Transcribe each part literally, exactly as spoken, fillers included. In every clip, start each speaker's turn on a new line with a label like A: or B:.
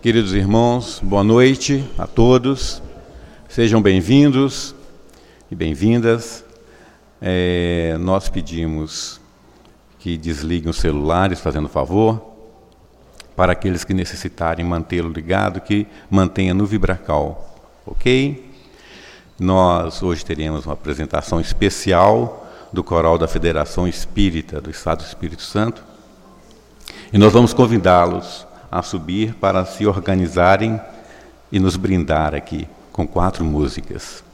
A: Queridos irmãos, boa noite a todos. Sejam bem-vindos e bem-vindas. É, nós pedimos que desliguem os celulares, fazendo favor, para aqueles que necessitarem mantê-lo ligado, que mantenha no vibracal, ok? Nós hoje teremos uma apresentação especial do Coral da Federação Espírita do Estado do Espírito Santo, e nós vamos convidá-los a subir para se organizarem e nos brindar aqui com quatro músicas.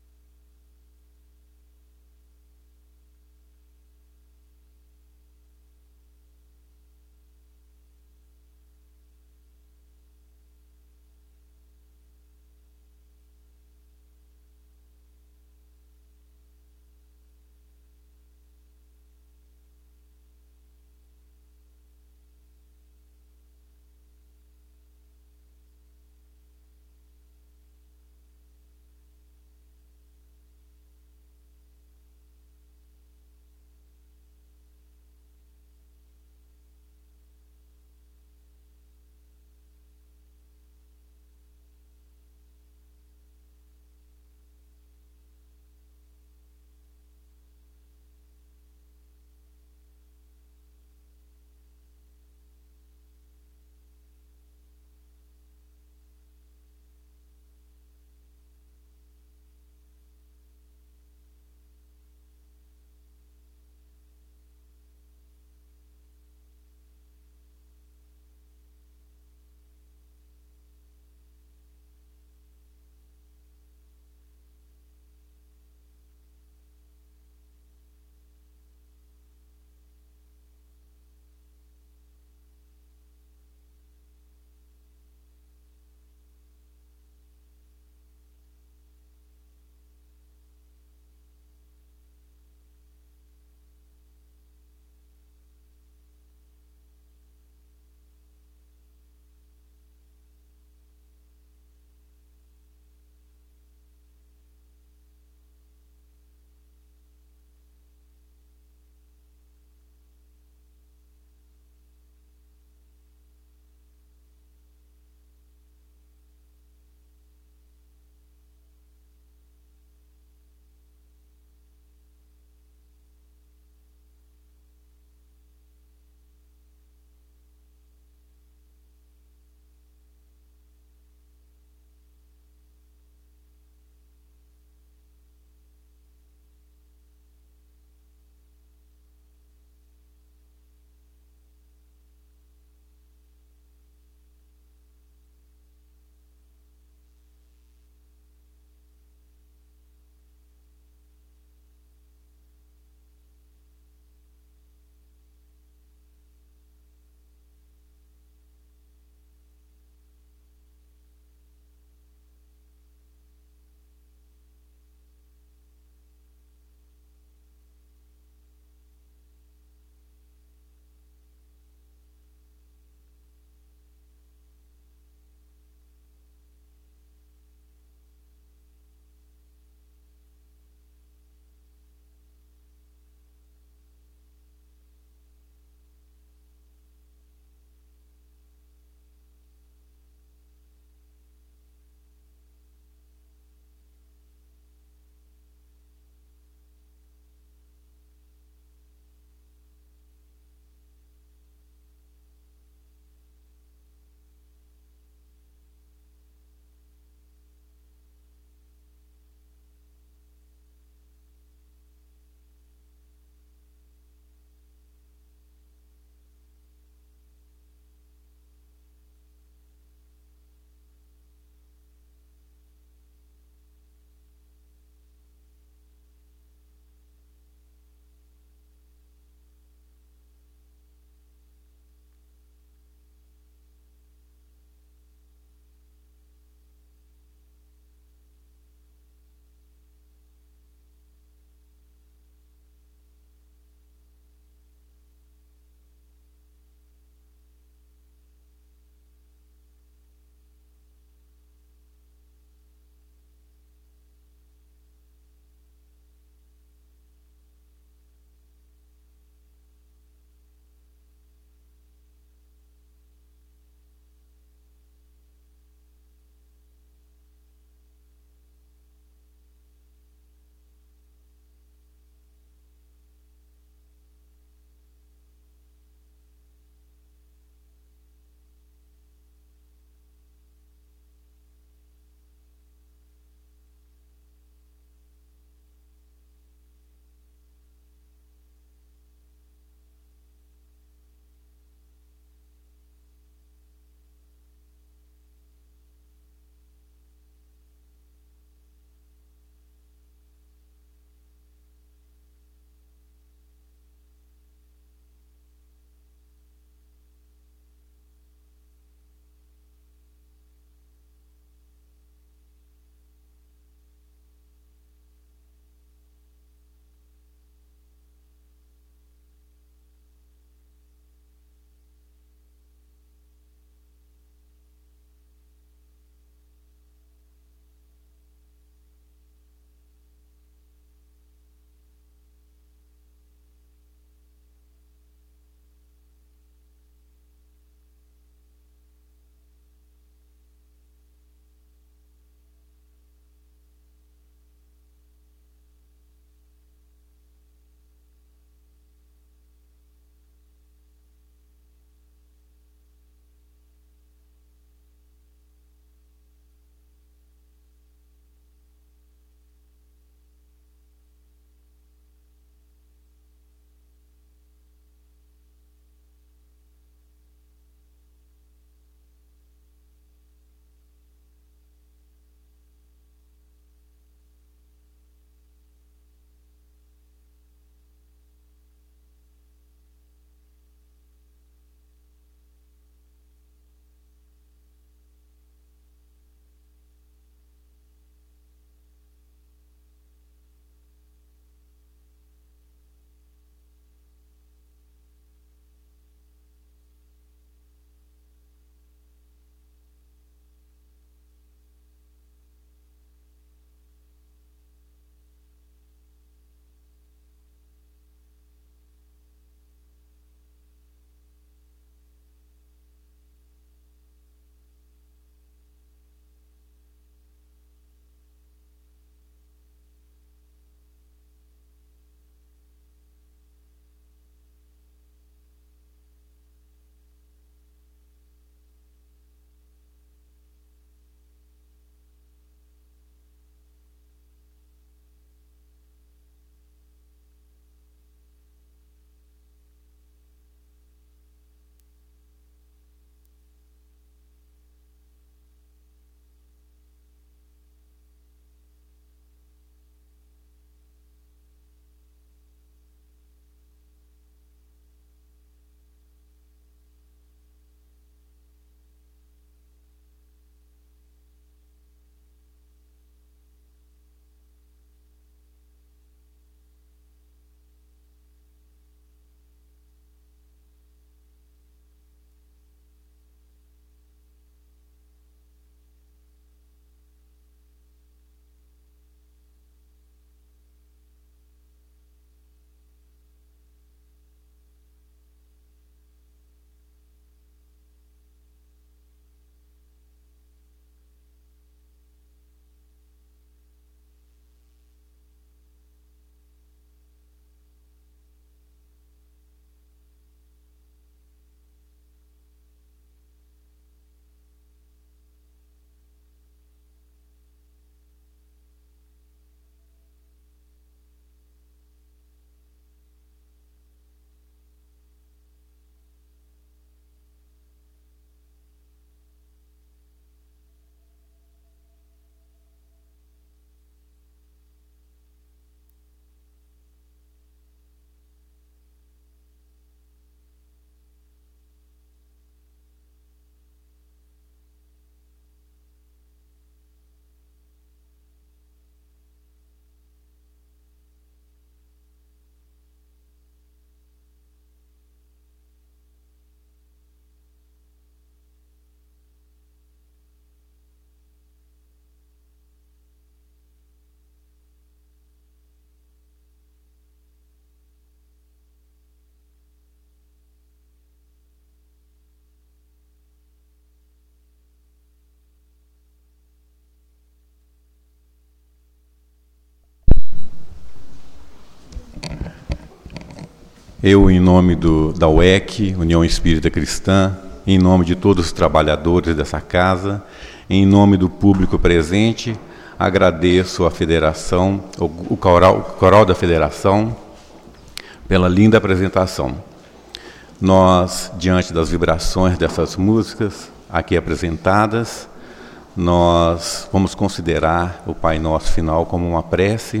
A: Eu, em nome do, da U E C, União Espírita Cristã, em nome de todos os trabalhadores dessa casa, em nome do público presente, agradeço à Federação, o, o, coral, o coral da Federação, pela linda apresentação. Nós, diante das vibrações dessas músicas aqui apresentadas, nós vamos considerar o Pai Nosso final como uma prece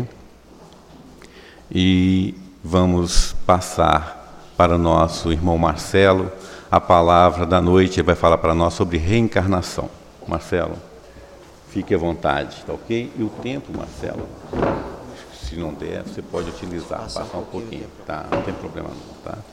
A: e vamos passar para o nosso irmão Marcelo a palavra da noite. Ele vai falar para nós sobre reencarnação. Marcelo, fique à vontade, tá ok? E o tempo, Marcelo, se não der, você pode utilizar, passar um pouquinho, tá? Não tem problema não, tá?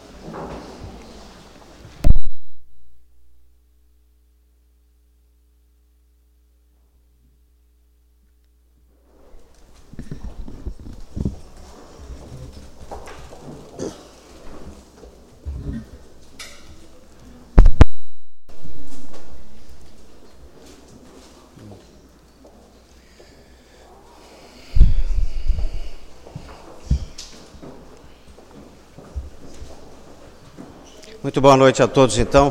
B: Muito boa noite a todos, então.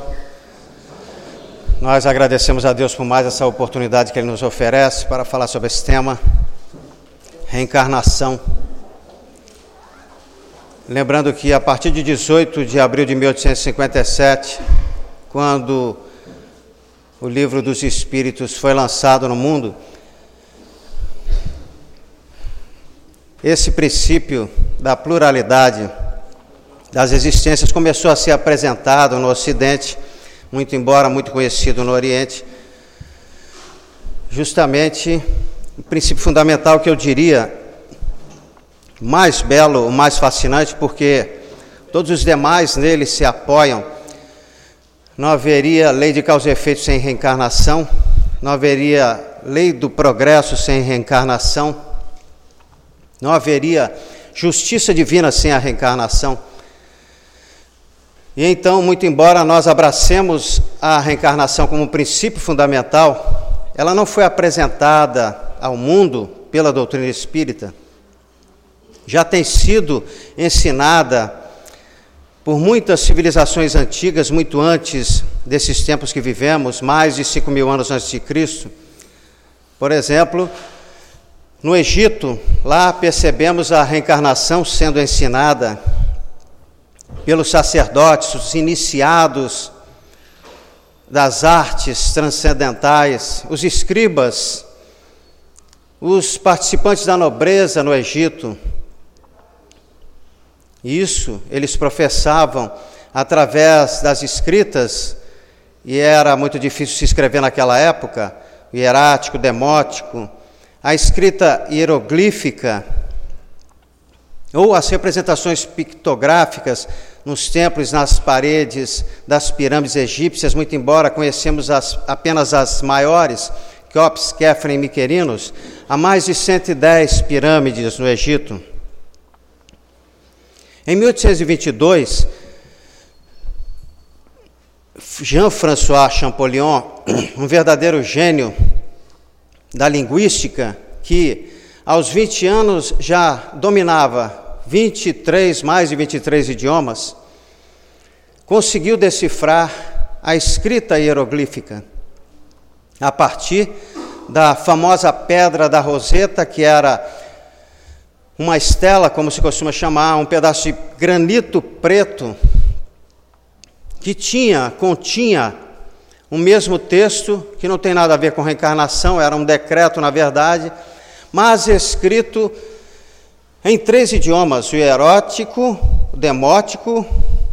B: Nós agradecemos a Deus por mais essa oportunidade que Ele nos oferece para falar sobre esse tema, reencarnação. Lembrando que a partir de dezoito de abril de mil oitocentos e cinquenta e sete, quando o Livro dos Espíritos foi lançado no mundo, esse princípio da pluralidade das existências começou a ser apresentado no Ocidente, muito embora muito conhecido no Oriente, justamente o princípio fundamental que eu diria mais belo, o mais fascinante, porque todos os demais nele se apoiam. Não haveria lei de causa e efeito sem reencarnação, não haveria lei do progresso sem reencarnação, não haveria justiça divina sem a reencarnação. E então, muito embora nós abracemos a reencarnação como um princípio fundamental, ela não foi apresentada ao mundo pela doutrina espírita. Já tem sido ensinada por muitas civilizações antigas, muito antes desses tempos que vivemos, mais de cinco mil anos antes de Cristo. Por exemplo, no Egito, lá percebemos a reencarnação sendo ensinada pelos sacerdotes, os iniciados das artes transcendentais, os escribas, os participantes da nobreza no Egito. Isso eles professavam através das escritas, e era muito difícil se escrever naquela época, o hierático, demótico, a escrita hieroglífica, ou as representações pictográficas nos templos, nas paredes das pirâmides egípcias, muito embora conhecemos as, apenas as maiores, Quéops, Quéfren e Miquerinos, há mais de cento e dez pirâmides no Egito. Em mil oitocentos e vinte e dois, Jean-François Champollion, um verdadeiro gênio da linguística, que aos vinte anos já dominava vinte e três, mais de vinte e três idiomas, conseguiu decifrar a escrita hieroglífica a partir da famosa Pedra da Roseta, que era uma estela, como se costuma chamar, um pedaço de granito preto, que tinha, continha o mesmo texto, que não tem nada a ver com reencarnação, era um decreto, na verdade, mas escrito em três idiomas, o hierótico, o demótico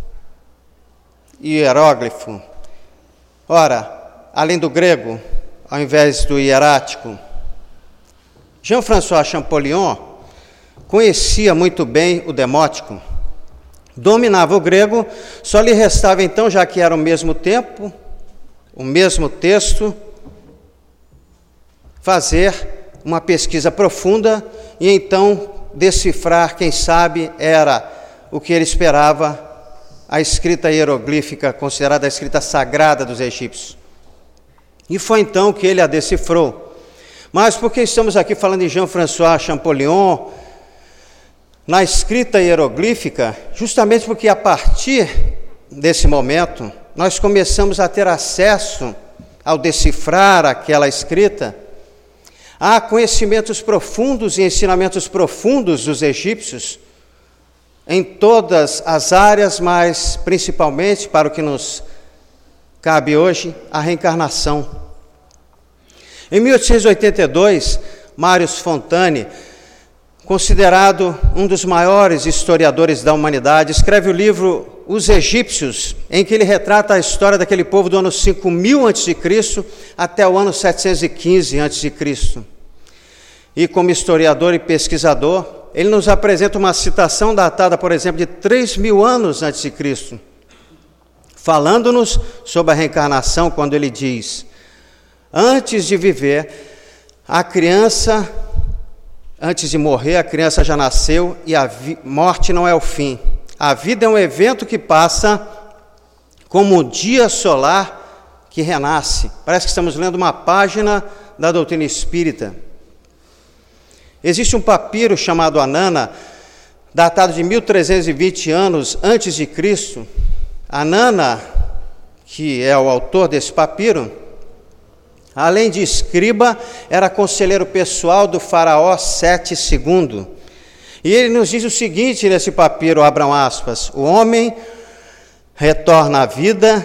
B: e o hieróglifo. Ora, além do grego, ao invés do hierático, Jean-François Champollion conhecia muito bem o demótico, dominava o grego, só lhe restava então, já que era o mesmo tempo, o mesmo texto, fazer uma pesquisa profunda e então decifrar, quem sabe, era o que ele esperava, a escrita hieroglífica, considerada a escrita sagrada dos egípcios. E foi então que ele a decifrou. Mas por que estamos aqui falando de Jean-François Champollion, na escrita hieroglífica, justamente porque a partir desse momento nós começamos a ter acesso, ao decifrar aquela escrita, a conhecimentos profundos e ensinamentos profundos dos egípcios, em todas as áreas, mas principalmente para o que nos cabe hoje, a reencarnação. Em mil oitocentos e oitenta e dois, Marius Fontane, considerado um dos maiores historiadores da humanidade, escreve o livro Os Egípcios, em que ele retrata a história daquele povo do ano cinco mil antes de Cristo até o ano setecentos e quinze antes de Cristo. E como historiador e pesquisador, ele nos apresenta uma citação datada, por exemplo, de três mil anos antes de Cristo, falando-nos sobre a reencarnação, quando ele diz: antes de viver, a criança, antes de morrer, a criança já nasceu e a vi- morte não é o fim. A vida é um evento que passa como o dia solar que renasce. Parece que estamos lendo uma página da doutrina espírita. Existe um papiro chamado Anana, datado de mil trezentos e vinte anos antes de Cristo. Anana, que é o autor desse papiro, além de escriba, era conselheiro pessoal do faraó Sete segundo. E ele nos diz o seguinte nesse papiro, abram aspas: o homem retorna à vida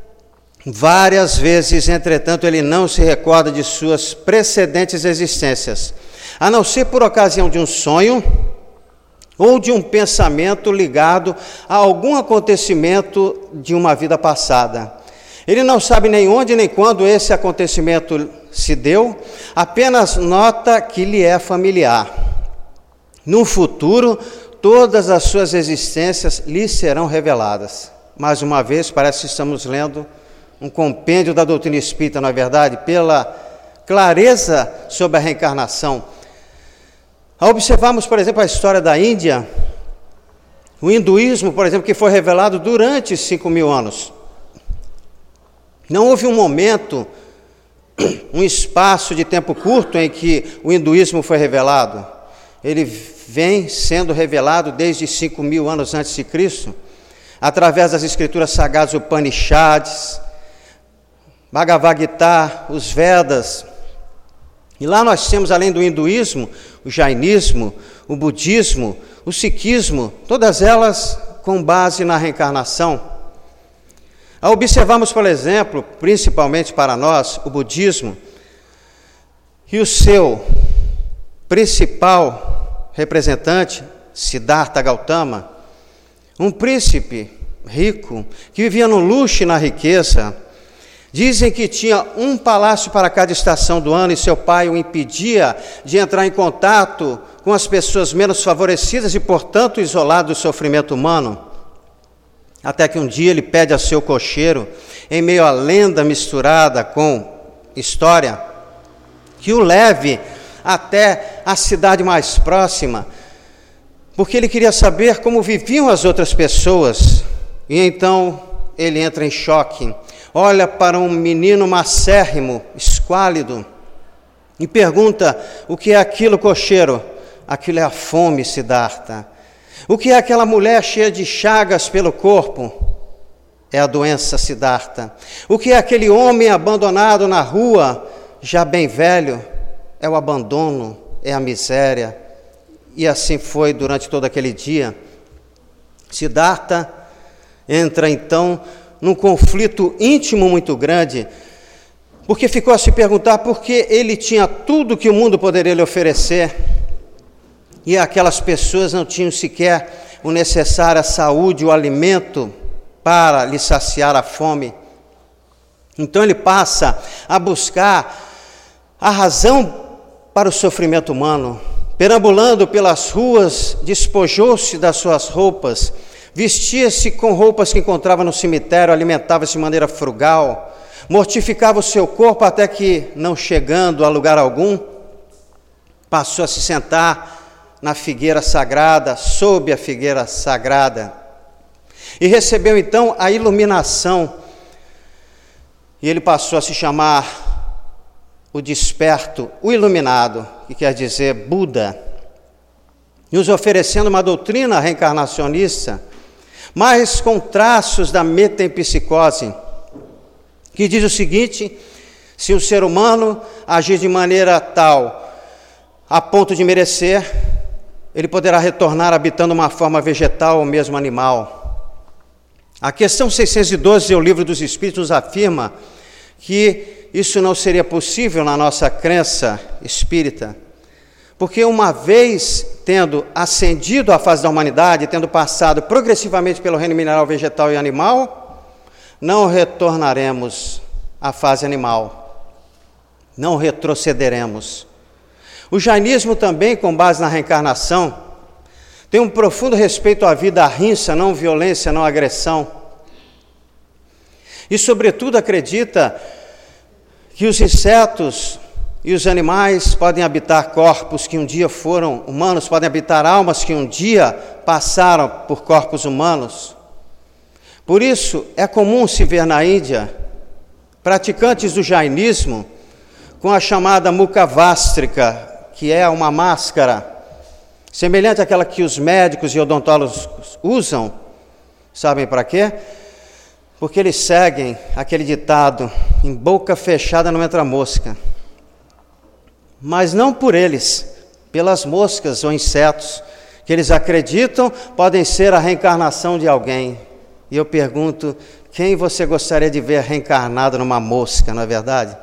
B: várias vezes, entretanto ele não se recorda de suas precedentes existências, a não ser por ocasião de um sonho ou de um pensamento ligado a algum acontecimento de uma vida passada. Ele não sabe nem onde nem quando esse acontecimento se deu, apenas nota que lhe é familiar. No futuro, todas as suas existências lhe serão reveladas. Mais uma vez, parece que estamos lendo um compêndio da doutrina espírita, não é verdade? Pela clareza sobre a reencarnação. Ao observarmos, por exemplo, a história da Índia, o hinduísmo, por exemplo, que foi revelado durante cinco mil anos. Não houve um momento, um espaço de tempo curto em que o hinduísmo foi revelado. Ele vem sendo revelado desde cinco mil anos antes de Cristo, através das escrituras sagradas Upanishads, Bhagavad Gita, os Vedas. E lá nós temos, além do hinduísmo, o jainismo, o budismo, o sikhismo, todas elas com base na reencarnação. Ao observarmos, por exemplo, principalmente para nós, o budismo, e o seu principal representante, Siddhartha Gautama, um príncipe rico, que vivia no luxo e na riqueza. Dizem que tinha um palácio para cada estação do ano e seu pai o impedia de entrar em contato com as pessoas menos favorecidas e, portanto, isolado do sofrimento humano. Até que um dia ele pede a seu cocheiro, em meio à lenda misturada com história, que o leve até a cidade mais próxima, porque ele queria saber como viviam as outras pessoas. E então ele entra em choque, olha para um menino macérrimo, esquálido, e pergunta: o que é aquilo, cocheiro? Aquilo é a fome, Siddhartha. O que é aquela mulher cheia de chagas pelo corpo? É a doença, Siddhartha. O que é aquele homem abandonado na rua, já bem velho? É o abandono, é a miséria. E assim foi durante todo aquele dia. Siddhartha entra então num conflito íntimo muito grande, porque ficou a se perguntar por que ele tinha tudo que o mundo poderia lhe oferecer e aquelas pessoas não tinham sequer o necessário, a saúde, o alimento para lhe saciar a fome. Então ele passa a buscar a razão para o sofrimento humano. Perambulando pelas ruas, despojou-se das suas roupas, vestia-se com roupas que encontrava no cemitério, alimentava-se de maneira frugal, mortificava o seu corpo até que, não chegando a lugar algum, passou a se sentar na figueira sagrada, sob a figueira sagrada, e recebeu então a iluminação, e ele passou a se chamar o desperto, o iluminado, que quer dizer Buda. nos oferecendo uma doutrina reencarnacionista, mas com traços da metempsicose, que diz o seguinte: se o ser humano agir de maneira tal, a ponto de merecer, ele poderá retornar habitando uma forma vegetal ou mesmo animal. A questão seiscentos e doze do Livro dos Espíritos afirma que isso não seria possível na nossa crença espírita, porque uma vez tendo ascendido à fase da humanidade, tendo passado progressivamente pelo reino mineral, vegetal e animal, não retornaremos à fase animal, não retrocederemos. O jainismo também, com base na reencarnação, tem um profundo respeito à vida ahimsa, não violência, não agressão. E, sobretudo, acredita que os insetos e os animais podem habitar corpos que um dia foram humanos, podem habitar almas que um dia passaram por corpos humanos. Por isso, é comum se ver na Índia praticantes do jainismo com a chamada mukavastrika, que é uma máscara semelhante àquela que os médicos e odontólogos usam. Sabem para quê? Porque eles seguem aquele ditado: em boca fechada não entra mosca. Mas não por eles, pelas moscas ou insetos, que eles acreditam podem ser a reencarnação de alguém. E eu pergunto, quem você gostaria de ver reencarnado numa mosca, não é verdade?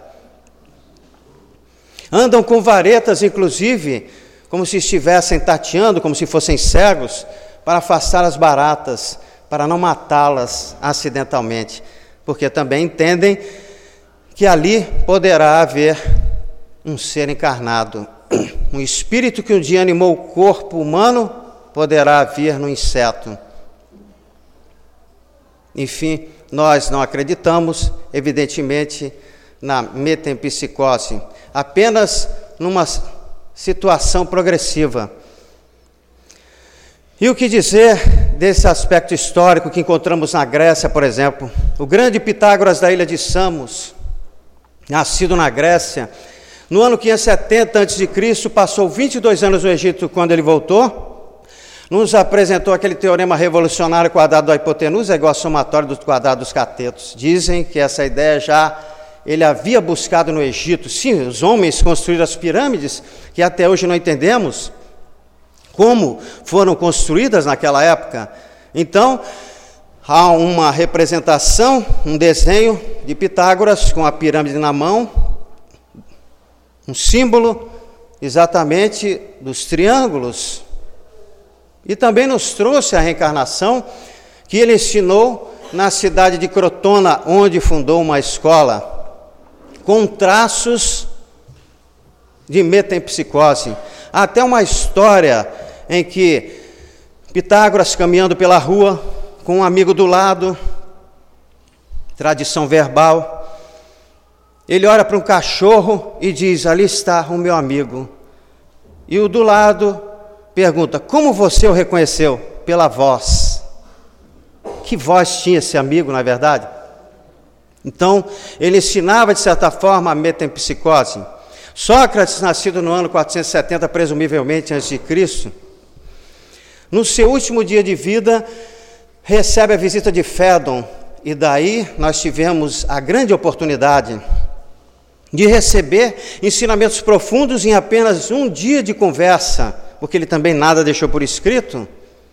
B: Andam com varetas, inclusive, como se estivessem tateando, como se fossem cegos, para afastar as baratas, para não matá-las acidentalmente, porque também entendem que ali poderá haver um ser encarnado, um espírito que um dia animou o corpo humano, poderá vir no inseto. Enfim, nós não acreditamos, evidentemente, na metempsicose, apenas numa situação progressiva. E o que dizer desse aspecto histórico que encontramos na Grécia, por exemplo? O grande Pitágoras da ilha de Samos, nascido na Grécia, no ano quinhentos e setenta antes de Cristo, passou vinte e dois anos no Egito. Quando ele voltou, nos apresentou aquele teorema revolucionário: o quadrado da hipotenusa é igual ao somatório do quadrado dos catetos. Dizem que essa ideia já ele havia buscado no Egito. Sim, os homens construíram as pirâmides, que até hoje não entendemos como foram construídas naquela época. Então, há uma representação, um desenho de Pitágoras com a pirâmide na mão, um símbolo exatamente dos triângulos. E também nos trouxe a reencarnação que ele ensinou na cidade de Crotona, onde fundou uma escola, com traços de metempsicose. Há até uma história em que Pitágoras, caminhando pela rua, com um amigo do lado, tradição verbal, ele olha para um cachorro e diz: ali está o meu amigo. E o do lado pergunta: como você o reconheceu? Pela voz. Que voz tinha esse amigo, não é verdade? Então, ele ensinava, de certa forma, a metempsicose. Sócrates, nascido no ano quatrocentos e setenta, presumivelmente antes de Cristo, no seu último dia de vida, recebe a visita de Fédon, e daí nós tivemos a grande oportunidade de receber ensinamentos profundos em apenas um dia de conversa, porque ele também nada deixou por escrito.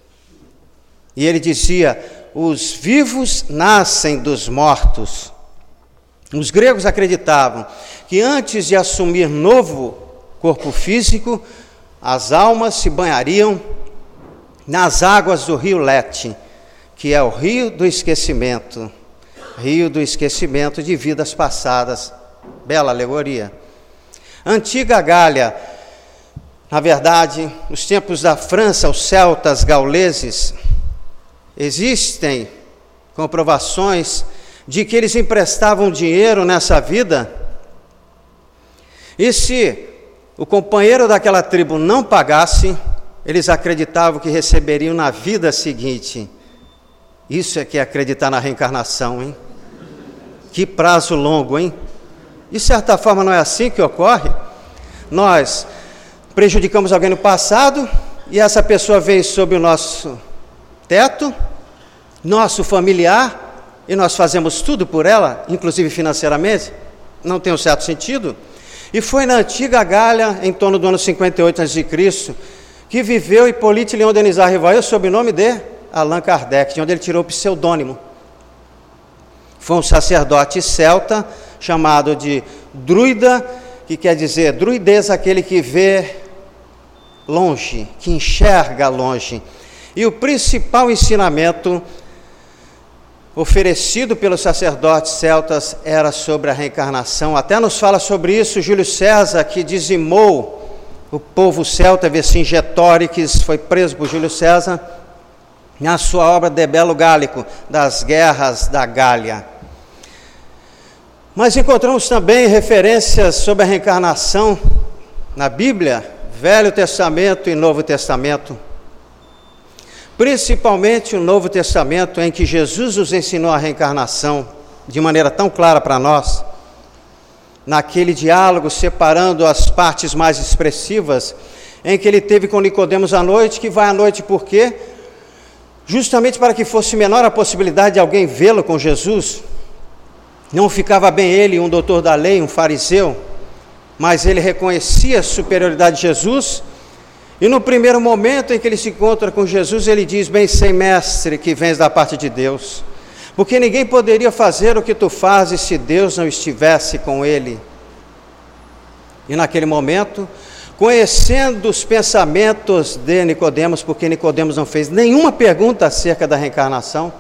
B: E ele dizia: os vivos nascem dos mortos. Os gregos acreditavam que antes de assumir novo corpo físico, as almas se banhariam nas águas do rio Lete, que é o rio do esquecimento, rio do esquecimento de vidas passadas. Bela alegoria. Antiga Gália, na verdade, nos tempos da França, os celtas gauleses, existem comprovações de que eles emprestavam dinheiro nessa vida, e se o companheiro daquela tribo não pagasse, eles acreditavam que receberiam na vida seguinte. Isso é que é acreditar na reencarnação, hein? Que prazo longo, hein? De certa forma não é assim que ocorre? Nós prejudicamos alguém no passado e essa pessoa veio sob o nosso teto, nosso familiar, e nós fazemos tudo por ela, inclusive financeiramente, não tem um certo sentido. E foi na antiga Gália, em torno do ano cinquenta e oito antes de Cristo, que viveu Hippolyte Léon Denis Rivail sob o nome de Allan Kardec, de onde ele tirou o pseudônimo. Foi um sacerdote celta, chamado de druida, que quer dizer druidez, aquele que vê longe, que enxerga longe. E o principal ensinamento oferecido pelos sacerdotes celtas era sobre a reencarnação. Até nos fala sobre isso Júlio César, que dizimou o povo celta, Vercingetorix, foi preso por Júlio César, na sua obra De Bello Gallico, das guerras da Gália. Mas encontramos também referências sobre a reencarnação na Bíblia, Velho Testamento e Novo Testamento. Principalmente o Novo Testamento, em que Jesus nos ensinou a reencarnação de maneira tão clara para nós, naquele diálogo separando as partes mais expressivas, em que ele teve com Nicodemos à noite, que vai à noite por quê? Justamente para que fosse menor a possibilidade de alguém vê-lo com Jesus. Não ficava bem ele, um doutor da lei, um fariseu, mas ele reconhecia a superioridade de Jesus. E no primeiro momento em que ele se encontra com Jesus, ele diz: bem sei, mestre, que vens da parte de Deus, porque ninguém poderia fazer o que tu fazes se Deus não estivesse com ele. E naquele momento, conhecendo os pensamentos de Nicodemos, porque Nicodemos não fez nenhuma pergunta acerca da reencarnação,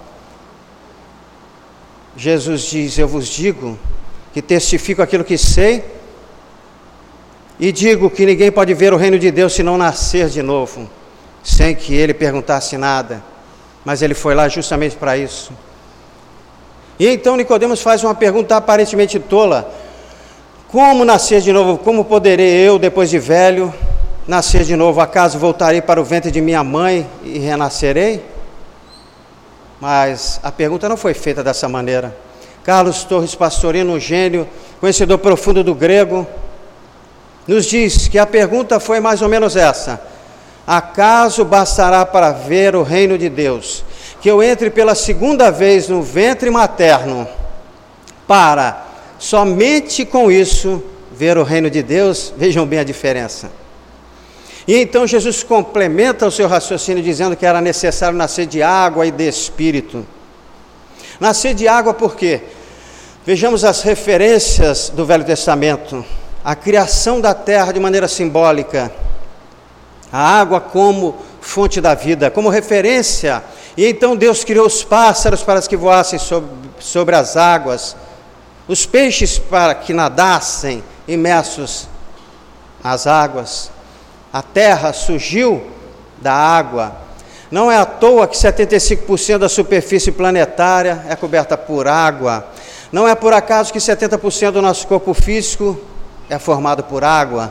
B: Jesus diz: eu vos digo que testifico aquilo que sei, e digo que ninguém pode ver o reino de Deus se não nascer de novo, sem que ele perguntasse nada. Mas ele foi lá justamente para isso. E então Nicodemos faz uma pergunta aparentemente tola: como nascer de novo? Como poderei eu, depois de velho, nascer de novo? Acaso voltarei para o ventre de minha mãe e renascerei? Mas a pergunta não foi feita dessa maneira. Carlos Torres Pastorino, um gênio, conhecedor profundo do grego, nos diz que a pergunta foi mais ou menos essa: acaso bastará para ver o reino de Deus que eu entre pela segunda vez no ventre materno, para somente com isso ver o reino de Deus? Vejam bem a diferença. E então Jesus complementa o seu raciocínio dizendo que era necessário nascer de água e de espírito. Nascer de água por quê? Vejamos as referências do Velho Testamento. A criação da terra de maneira simbólica, a água como fonte da vida, como referência. E então Deus criou os pássaros para que voassem sobre, sobre as águas, os peixes para que nadassem imersos nas águas. A terra surgiu da água. Não é à toa que setenta e cinco por cento da superfície planetária é coberta por água. Não é por acaso que setenta por cento do nosso corpo físico é formado por água.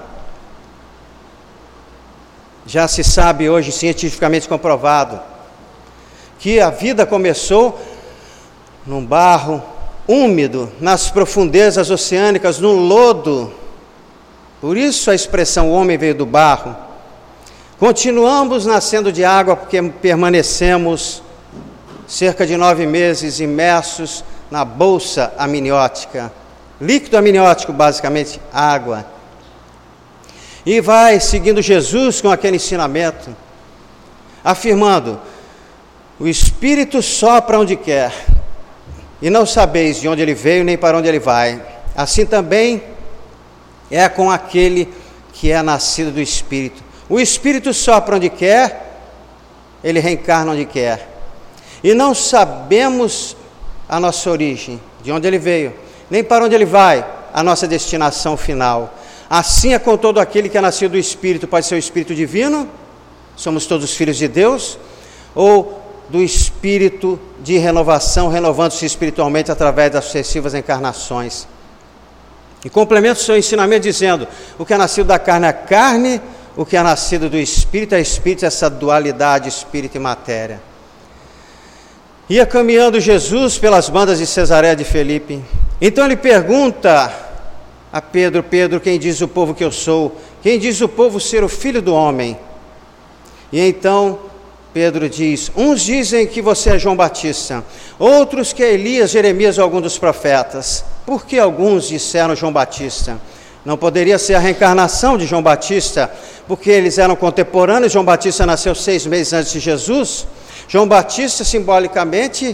B: Já se sabe hoje, cientificamente comprovado, que a vida começou num barro úmido, nas profundezas oceânicas, no lodo. Por isso a expressão homem veio do barro. Continuamos nascendo de água porque permanecemos cerca de nove meses imersos na bolsa amniótica. Líquido amniótico, basicamente, água. E vai seguindo Jesus com aquele ensinamento, afirmando: o Espírito sopra onde quer, e não sabeis de onde ele veio nem para onde ele vai. Assim também é com aquele que é nascido do Espírito. O Espírito sopra onde quer, ele reencarna onde quer. E não sabemos a nossa origem, de onde ele veio, nem para onde ele vai, a nossa destinação final. Assim é com todo aquele que é nascido do Espírito. Pode ser o Espírito divino, somos todos filhos de Deus, ou do Espírito de renovação, renovando-se espiritualmente através das sucessivas encarnações. E complementa o seu ensinamento dizendo: o que é nascido da carne é carne, o que é nascido do Espírito é Espírito, essa dualidade espírito e matéria. Ia caminhando Jesus pelas bandas de Cesareia de Felipe. Então ele pergunta a Pedro: Pedro, quem diz o povo que eu sou? Quem diz o povo ser o Filho do Homem? E então Pedro diz: uns dizem que você é João Batista, outros que é Elias, Jeremias ou algum dos profetas. Por que alguns disseram João Batista? Não poderia ser a reencarnação de João Batista, porque eles eram contemporâneos. João Batista nasceu seis meses antes de Jesus. João Batista, simbolicamente,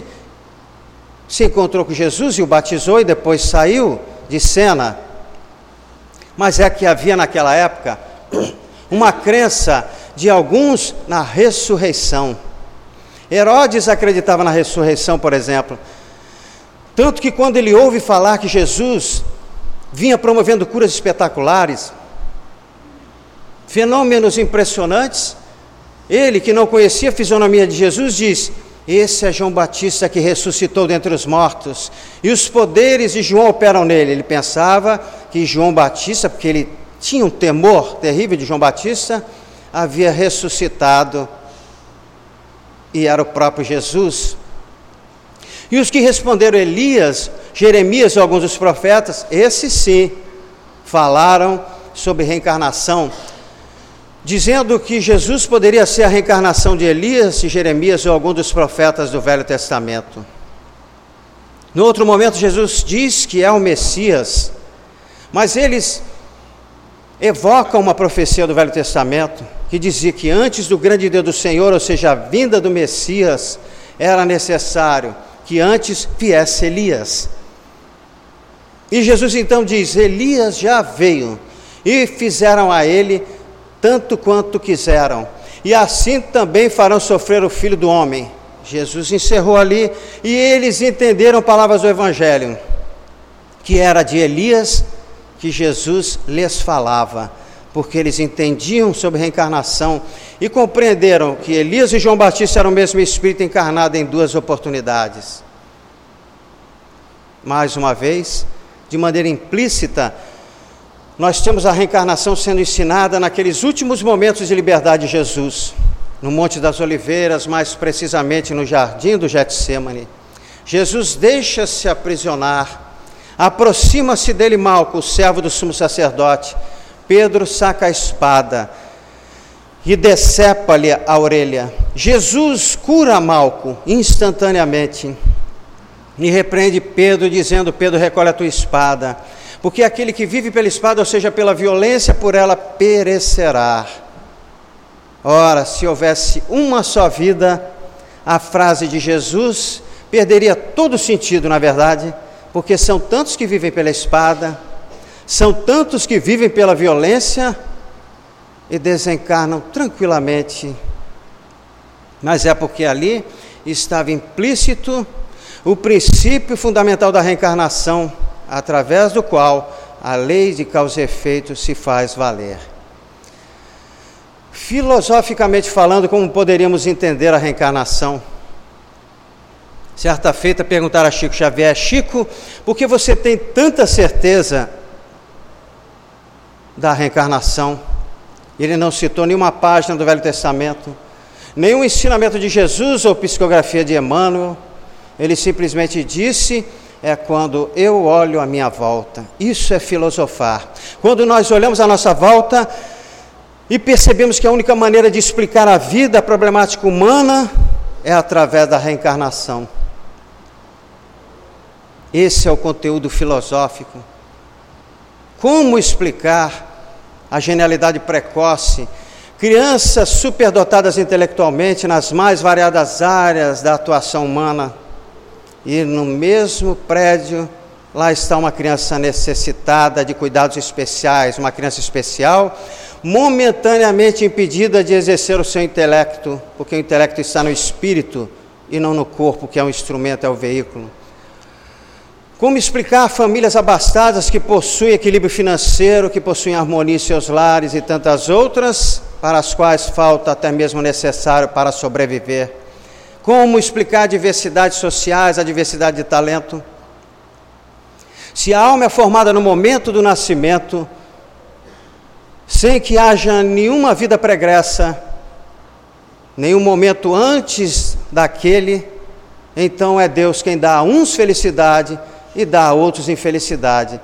B: se encontrou com Jesus e o batizou e depois saiu de cena. Mas é que havia naquela época uma crença de alguns na ressurreição. Herodes acreditava na ressurreição, por exemplo. Tanto que quando ele ouve falar que Jesus vinha promovendo curas espetaculares, fenômenos impressionantes, ele, que não conhecia a fisionomia de Jesus, diz: esse é João Batista que ressuscitou dentre os mortos, e os poderes de João operam nele. Ele pensava que João Batista, porque ele tinha um temor terrível de João Batista, havia ressuscitado e era o próprio Jesus. E os que responderam Elias, Jeremias e alguns dos profetas, esses sim falaram sobre reencarnação, dizendo que Jesus poderia ser a reencarnação de Elias, de Jeremias ou algum dos profetas do Velho Testamento. No outro momento, Jesus diz que é o Messias, mas eles evocam uma profecia do Velho Testamento, que dizia que antes do grande dia do Senhor, ou seja, a vinda do Messias, era necessário que antes viesse Elias. E Jesus então diz: Elias já veio, e fizeram a ele tanto quanto quiseram, e assim também farão sofrer o Filho do Homem. Jesus encerrou ali, e eles entenderam palavras do Evangelho, que era de Elias que Jesus lhes falava, porque eles entendiam sobre reencarnação e compreenderam que Elias e João Batista eram o mesmo Espírito encarnado em duas oportunidades. Mais uma vez, de maneira implícita, nós temos a reencarnação sendo ensinada naqueles últimos momentos de liberdade de Jesus, no Monte das Oliveiras, mais precisamente no jardim do Getsêmani. Jesus deixa-se aprisionar, aproxima-se dele Malco, o servo do sumo sacerdote. Pedro saca a espada e decepa-lhe a orelha. Jesus cura Malco instantaneamente e repreende Pedro, dizendo: Pedro, recolhe a tua espada, porque aquele que vive pela espada, ou seja, pela violência, por ela perecerá. Ora, se houvesse uma só vida, a frase de Jesus perderia todo o sentido, na verdade, porque são tantos que vivem pela espada, são tantos que vivem pela violência e desencarnam tranquilamente. Mas é porque ali estava implícito o princípio fundamental da reencarnação, através do qual a lei de causa e efeito se faz valer. Filosoficamente falando, como poderíamos entender a reencarnação? Certa feita perguntaram a Chico Xavier: Chico, por que você tem tanta certeza da reencarnação? Ele não citou nenhuma página do Velho Testamento, nenhum ensinamento de Jesus ou psicografia de Emmanuel. Ele simplesmente disse: é quando eu olho à minha volta. Isso é filosofar. Quando nós olhamos à nossa volta e percebemos que a única maneira de explicar a vida, a problemática humana, é através da reencarnação. Esse é o conteúdo filosófico. Como explicar a genialidade precoce, crianças superdotadas intelectualmente nas mais variadas áreas da atuação humana, e no mesmo prédio, lá está uma criança necessitada de cuidados especiais, uma criança especial, momentaneamente impedida de exercer o seu intelecto, porque o intelecto está no espírito e não no corpo, que é um instrumento, é o veículo. Como explicar famílias abastadas que possuem equilíbrio financeiro, que possuem harmonia em seus lares e tantas outras, para as quais falta até mesmo o necessário para sobreviver? Como explicar a diversidade sociais, a diversidade de talento? Se a alma é formada no momento do nascimento, sem que haja nenhuma vida pregressa, nenhum momento antes daquele, então é Deus quem dá a uns felicidade e dá a outros infelicidade.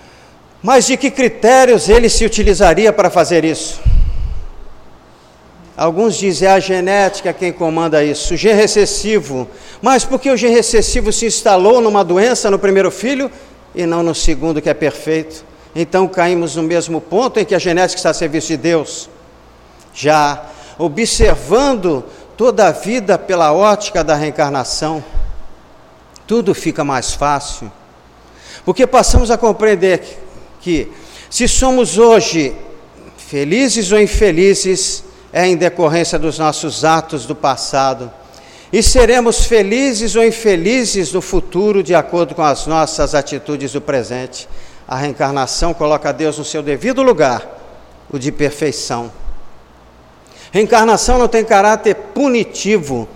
B: Mas de que critérios ele se utilizaria para fazer isso? Alguns dizem, é a genética quem comanda isso, o gene recessivo. Mas por que o gene recessivo se instalou numa doença no primeiro filho e não no segundo, que é perfeito? Então caímos no mesmo ponto em que a genética está a serviço de Deus. Já observando toda a vida pela ótica da reencarnação, tudo fica mais fácil. Porque passamos a compreender que, que se somos hoje felizes ou infelizes, é em decorrência dos nossos atos do passado. E seremos felizes ou infelizes no futuro, de acordo com as nossas atitudes do presente. A reencarnação coloca Deus no seu devido lugar, o de perfeição. Reencarnação não tem caráter punitivo,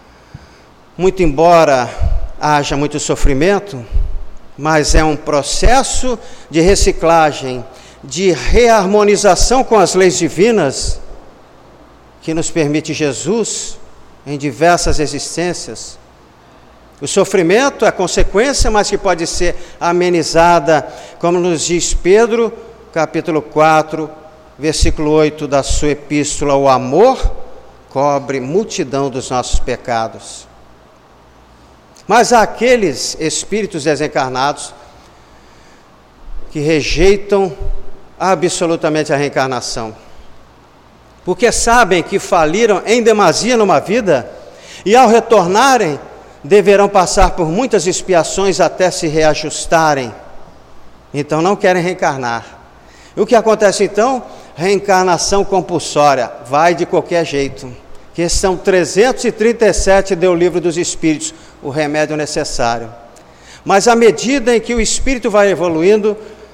B: muito embora haja muito sofrimento, mas é um processo de reciclagem, de reharmonização com as leis divinas, que nos permite Jesus em diversas existências. O sofrimento é consequência, mas que pode ser amenizada, como nos diz Pedro, capítulo quatro, versículo oito da sua epístola: o amor cobre multidão dos nossos pecados. Mas há aqueles espíritos desencarnados que rejeitam absolutamente a reencarnação, porque sabem que faliram em demasia numa vida, e ao retornarem, deverão passar por muitas expiações até se reajustarem. Então não querem reencarnar. E o que acontece então? Reencarnação compulsória, vai de qualquer jeito. Questão trezentos e trinta e sete do Livro dos Espíritos, o remédio necessário. Mas à medida em que o espírito vai evoluindo,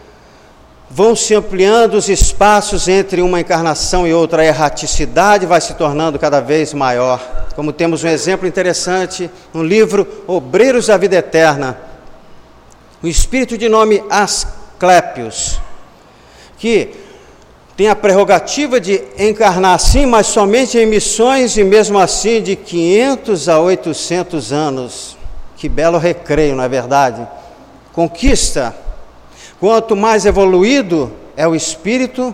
B: vão se ampliando os espaços entre uma encarnação e outra, a erraticidade vai se tornando cada vez maior. Como temos um exemplo interessante no livro Obreiros da Vida Eterna, o espírito de nome Asclépios, que tem a prerrogativa de encarnar sim, mas somente em missões, e mesmo assim de quinhentos a oitocentos anos. Que belo recreio, não é verdade? Conquista. Quanto mais evoluído é o espírito,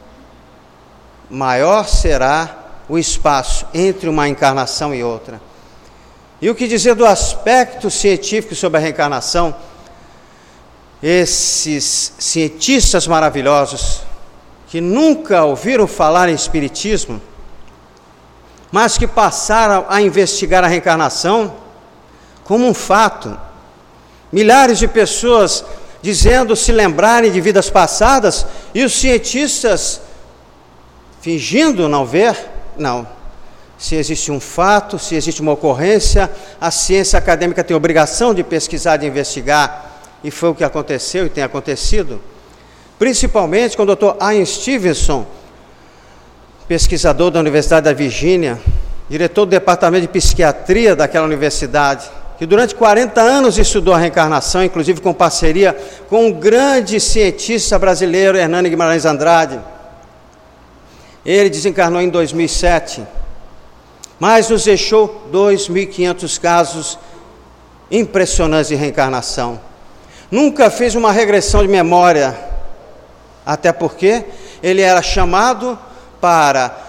B: maior será o espaço entre uma encarnação e outra. E o que dizer do aspecto científico sobre a reencarnação? Esses cientistas maravilhosos, que nunca ouviram falar em espiritismo, mas que passaram a investigar a reencarnação como um fato. Milhares de pessoas dizendo se lembrarem de vidas passadas, e os cientistas fingindo não ver. Não. Se existe um fato, se existe uma ocorrência, a ciência acadêmica tem obrigação de pesquisar, de investigar, e foi o que aconteceu e tem acontecido. Principalmente com o doutor Ian Stevenson, pesquisador da Universidade da Virgínia, diretor do departamento de psiquiatria daquela universidade, que durante quarenta anos estudou a reencarnação, inclusive com parceria com um grande cientista brasileiro, Hernani Guimarães Andrade. Ele desencarnou em dois mil e sete, mas nos deixou dois mil e quinhentos casos impressionantes de reencarnação. Nunca fez uma regressão de memória, até porque ele era chamado para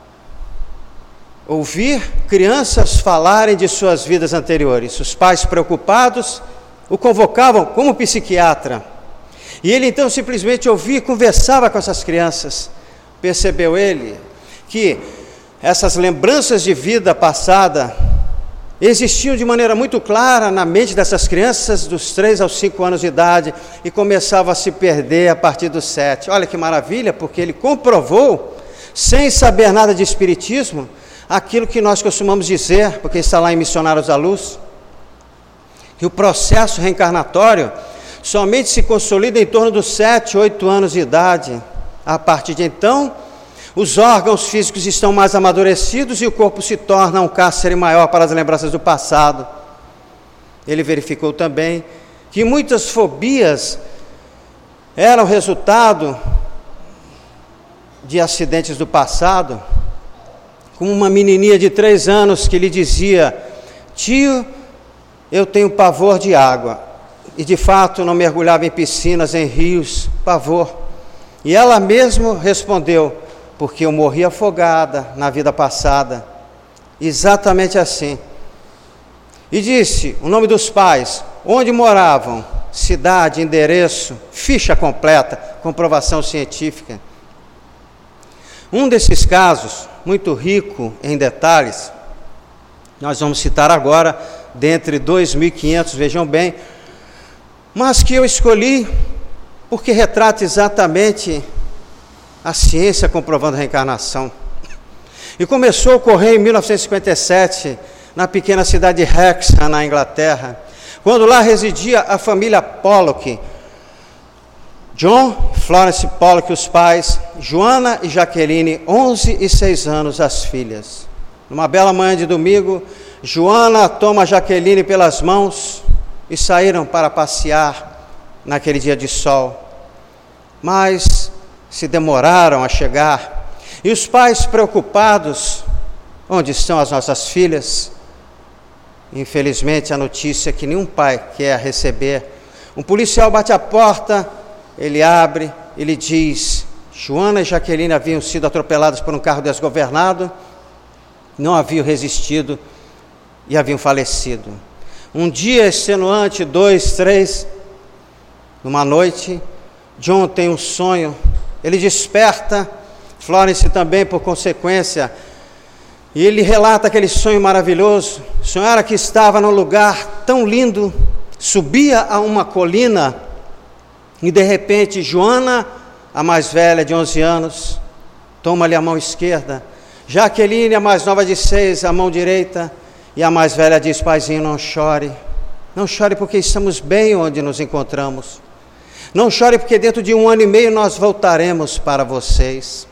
B: ouvir crianças falarem de suas vidas anteriores. Os pais, preocupados, o convocavam como psiquiatra. E ele então simplesmente ouvia e conversava com essas crianças. Percebeu ele que essas lembranças de vida passada existiam de maneira muito clara na mente dessas crianças dos três aos cinco anos de idade e começavam a se perder a partir dos sete. Olha que maravilha, porque ele comprovou, sem saber nada de espiritismo, aquilo que nós costumamos dizer, porque está lá em Missionários da Luz, que o processo reencarnatório somente se consolida em torno dos sete, oito anos de idade. A partir de então, os órgãos físicos estão mais amadurecidos e o corpo se torna um cárcere maior para as lembranças do passado. Ele verificou também que muitas fobias eram resultado de acidentes do passado, como uma menininha de três anos que lhe dizia: tio, eu tenho pavor de água, e de fato não mergulhava em piscinas, em rios, pavor. E ela mesma respondeu: porque eu morri afogada na vida passada. Exatamente assim. E disse o nome dos pais, onde moravam, cidade, endereço, ficha completa, comprovação científica. Um desses casos, muito rico em detalhes, nós vamos citar agora, dentre dois mil e quinhentos, vejam bem, mas que eu escolhi porque retrata exatamente a ciência comprovando a reencarnação. E começou a ocorrer em mil novecentos e cinquenta e sete, na pequena cidade de Wrexham, na Inglaterra, quando lá residia a família Pollock, John, Florence Pollock, os pais, Joana e Jaqueline, onze e seis anos, as filhas. Numa bela manhã de domingo, Joana toma Jaqueline pelas mãos e saíram para passear naquele dia de sol. Mas se demoraram a chegar, e os pais preocupados, onde estão as nossas filhas? Infelizmente a notícia é que nenhum pai quer receber. Um policial bate a porta, ele abre, ele diz, Joana e Jaqueline haviam sido atropeladas por um carro desgovernado, não haviam resistido e haviam falecido. Um dia extenuante, dois, três, numa noite, John tem um sonho, ele desperta, Florence também por consequência, e ele relata aquele sonho maravilhoso. Sonhara que estava num lugar tão lindo, subia a uma colina, e de repente Joana, a mais velha de onze anos, toma-lhe a mão esquerda, Jaqueline, a mais nova de seis, a mão direita, e a mais velha diz, paizinho, não chore, não chore porque estamos bem onde nos encontramos, não chore porque dentro de um ano e meio nós voltaremos para vocês.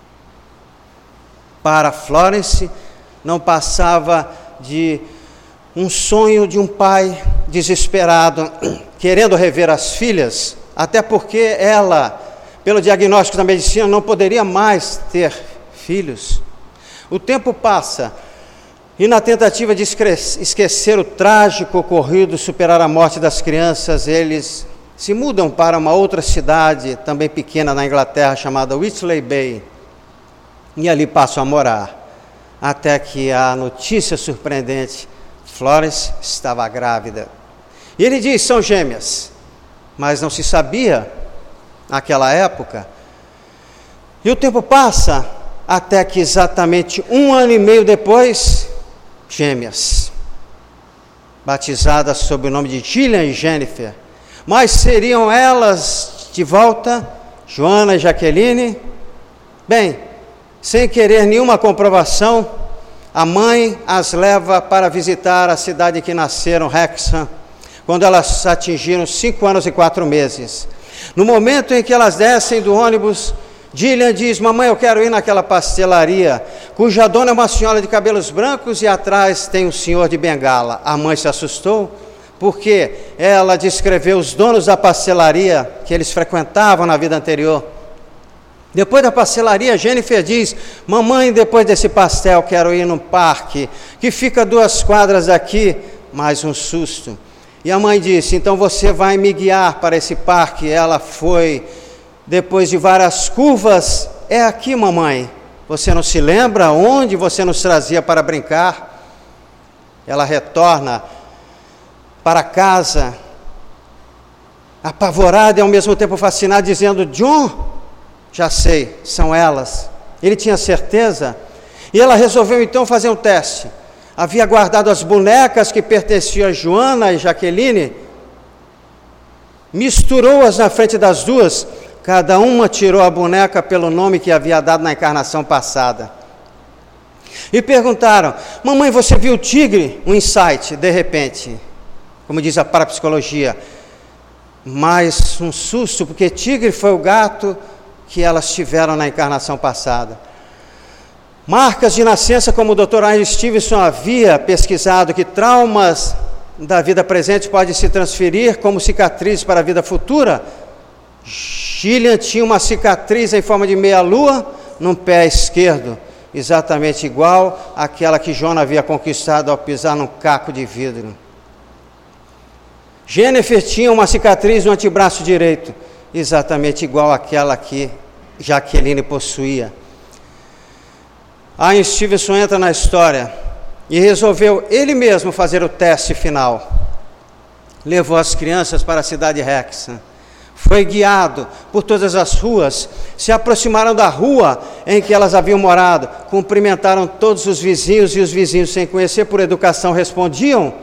B: Para Florence, não passava de um sonho de um pai desesperado, querendo rever as filhas, até porque ela, pelo diagnóstico da medicina, não poderia mais ter filhos. O tempo passa, e na tentativa de esquecer o trágico ocorrido, superar a morte das crianças, eles se mudam para uma outra cidade, também pequena na Inglaterra, chamada Whitley Bay, e ali passam a morar, até que a notícia surpreendente, Florence estava grávida. E ele diz, são gêmeas, mas não se sabia naquela época. E o tempo passa, até que exatamente um ano e meio depois, gêmeas, batizadas sob o nome de Gillian e Jennifer, mas seriam elas de volta, Joana e Jaqueline? Bem, sem querer nenhuma comprovação, a mãe as leva para visitar a cidade em que nasceram, Wrexham, quando elas atingiram cinco anos e quatro meses. No momento em que elas descem do ônibus, Gillian diz, mamãe, eu quero ir naquela pastelaria, cuja dona é uma senhora de cabelos brancos e atrás tem um senhor de bengala. A mãe se assustou, porque ela descreveu os donos da pastelaria que eles frequentavam na vida anterior. Depois da pastelaria, Jennifer diz, mamãe, depois desse pastel quero ir num parque, que fica duas quadras daqui, mais um susto. E a mãe disse, então você vai me guiar para esse parque. Ela foi, depois de várias curvas, é aqui, mamãe, você não se lembra onde você nos trazia para brincar? Ela retorna para casa, apavorada e ao mesmo tempo fascinada, dizendo, John, já sei, são elas. Ele tinha certeza, e ela resolveu então fazer um teste. Havia guardado as bonecas que pertenciam a Joana e Jaqueline, misturou-as na frente das duas, cada uma tirou a boneca pelo nome que havia dado na encarnação passada. E perguntaram, mamãe, você viu o tigre? Um insight, de repente, como diz a parapsicologia, mais um susto, porque tigre foi o gato que elas tiveram na encarnação passada. Marcas de nascença, como o doutor Ian Stevenson havia pesquisado, que traumas da vida presente podem se transferir como cicatrizes para a vida futura. Gillian tinha uma cicatriz em forma de meia-lua no pé esquerdo, exatamente igual àquela que Joana havia conquistado ao pisar num caco de vidro. Jennifer tinha uma cicatriz no antebraço direito, exatamente igual àquela que Jaqueline possuía. Ian Stevenson entra na história e resolveu ele mesmo fazer o teste final. Levou as crianças para a cidade de Wrexham. Foi guiado por todas as ruas, se aproximaram da rua em que elas haviam morado, cumprimentaram todos os vizinhos, e os vizinhos, sem conhecer por educação, respondiam.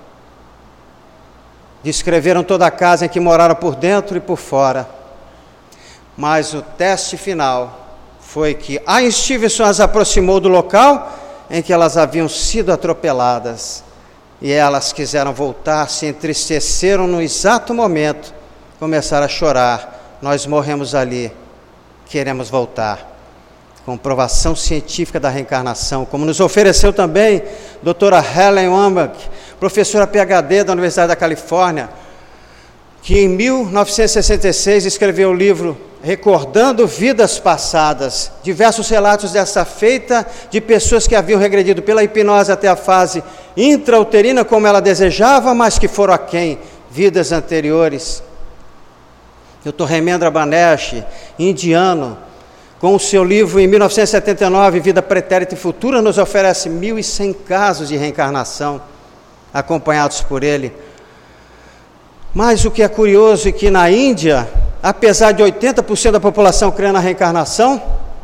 B: Descreveram toda a casa em que moraram por dentro e por fora. Mas o teste final foi que Ian Stevenson as aproximou do local em que elas haviam sido atropeladas. E elas quiseram voltar, se entristeceram no exato momento, começaram a chorar. Nós morremos ali, queremos voltar. Comprovação científica da reencarnação, como nos ofereceu também a doutora Helen Wambach, professora P H D da Universidade da Califórnia, que em mil novecentos e sessenta e seis escreveu o livro Recordando Vidas Passadas, diversos relatos dessa feita de pessoas que haviam regredido pela hipnose até a fase intrauterina como ela desejava, mas que foram aquém, vidas anteriores. doutor Hemendra Banerjee, indiano, com o seu livro em mil novecentos e setenta e nove, Vida Pretérita e Futura, nos oferece mil e cem casos de reencarnação, acompanhados por ele. Mas o que é curioso é que na Índia, apesar de oitenta por cento da população crer na reencarnação,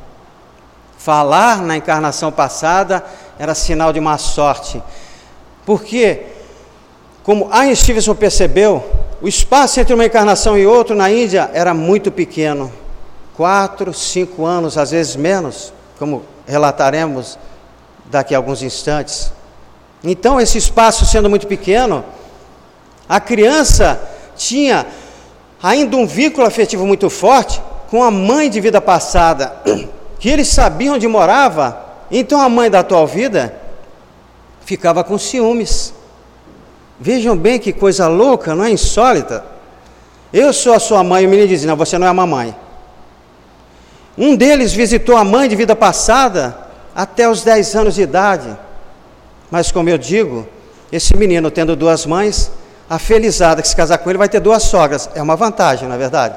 B: falar na encarnação passada era sinal de má sorte. Porque, como Ian Stevenson percebeu, o espaço entre uma encarnação e outra na Índia era muito pequeno. Quatro, cinco anos, às vezes menos, como relataremos daqui a alguns instantes. Então, esse espaço sendo muito pequeno, a criança tinha ainda um vínculo afetivo muito forte com a mãe de vida passada, que eles sabiam onde morava. Então a mãe da atual vida ficava com ciúmes. Vejam bem que coisa louca, não é? Insólita. Eu sou a sua mãe, e o menino dizia, não, você não é a mamãe. Um deles visitou a mãe de vida passada até os dez anos de idade. Mas como eu digo, esse menino tendo duas mães, a felizada que se casar com ele vai ter duas sogras. É uma vantagem, não é verdade?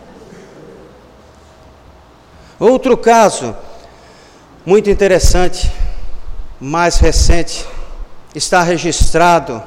B: Outro caso, muito interessante, mais recente, está registrado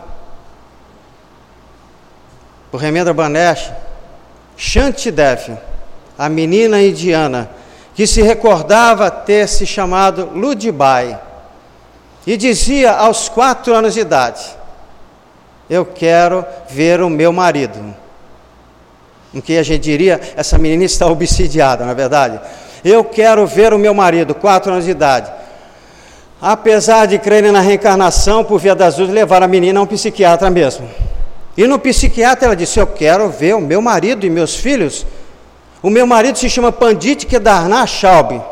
B: por Hemendra Banerjee, Shantidev, a menina indiana, que se recordava ter se chamado Ludibai, e dizia aos quatro anos de idade, eu quero ver o meu marido. O que a gente diria, essa menina está obsidiada, não é verdade? Eu quero ver o meu marido, quatro anos de idade. Apesar de crerem na reencarnação, por via das dúvidas, levaram a menina a um psiquiatra mesmo. E no psiquiatra ela disse, eu quero ver o meu marido e meus filhos. O meu marido se chama Pandit Kedarnath Chaubey.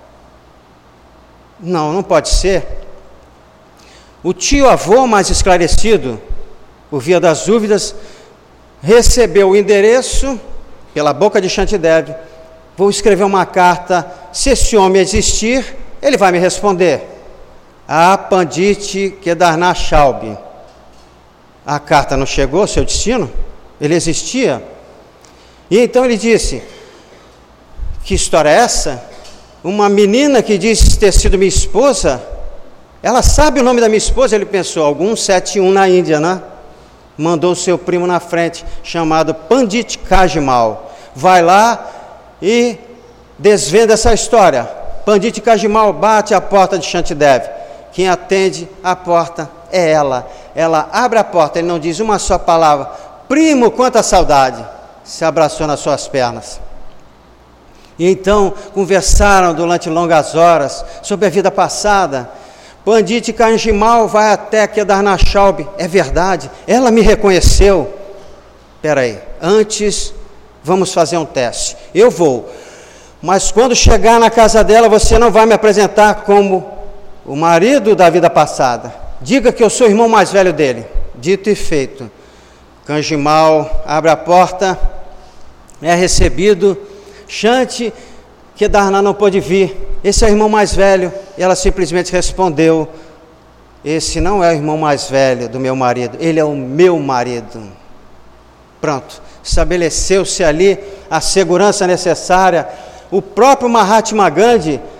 B: Não, não pode ser. O tio-avô mais esclarecido, por via das dúvidas, recebeu o endereço pela boca de Shantidev. Vou escrever uma carta, se esse homem existir, ele vai me responder. A Pandit Kedarnath Chaubey. A carta não chegou ao seu destino? Ele existia? E então ele disse, que história é essa? Uma menina que diz ter sido minha esposa, ela sabe o nome da minha esposa? Ele pensou, algum sete um na Índia, né? Mandou o seu primo na frente, chamado Pandit Kajimal. Vai lá e desvenda essa história. Pandit Kajimal bate a porta de Shantidev. Quem atende a porta é ela. Ela abre a porta, ele não diz uma só palavra. Primo, quanta saudade! Se abraçou nas suas pernas. E então conversaram durante longas horas sobre a vida passada. Pandit Kajimal vai até Kedarnath Chaubey. É verdade, ela me reconheceu. Espera aí, antes vamos fazer um teste. Eu vou, mas quando chegar na casa dela, você não vai me apresentar como o marido da vida passada. Diga que eu sou o irmão mais velho dele. Dito e feito. Kajimal abre a porta, é recebido. Shanti Kedarnath não pôde vir. Esse é o irmão mais velho. E ela simplesmente respondeu, esse não é o irmão mais velho do meu marido, ele é o meu marido. Pronto, estabeleceu-se ali a segurança necessária. O próprio Mahatma Gandhi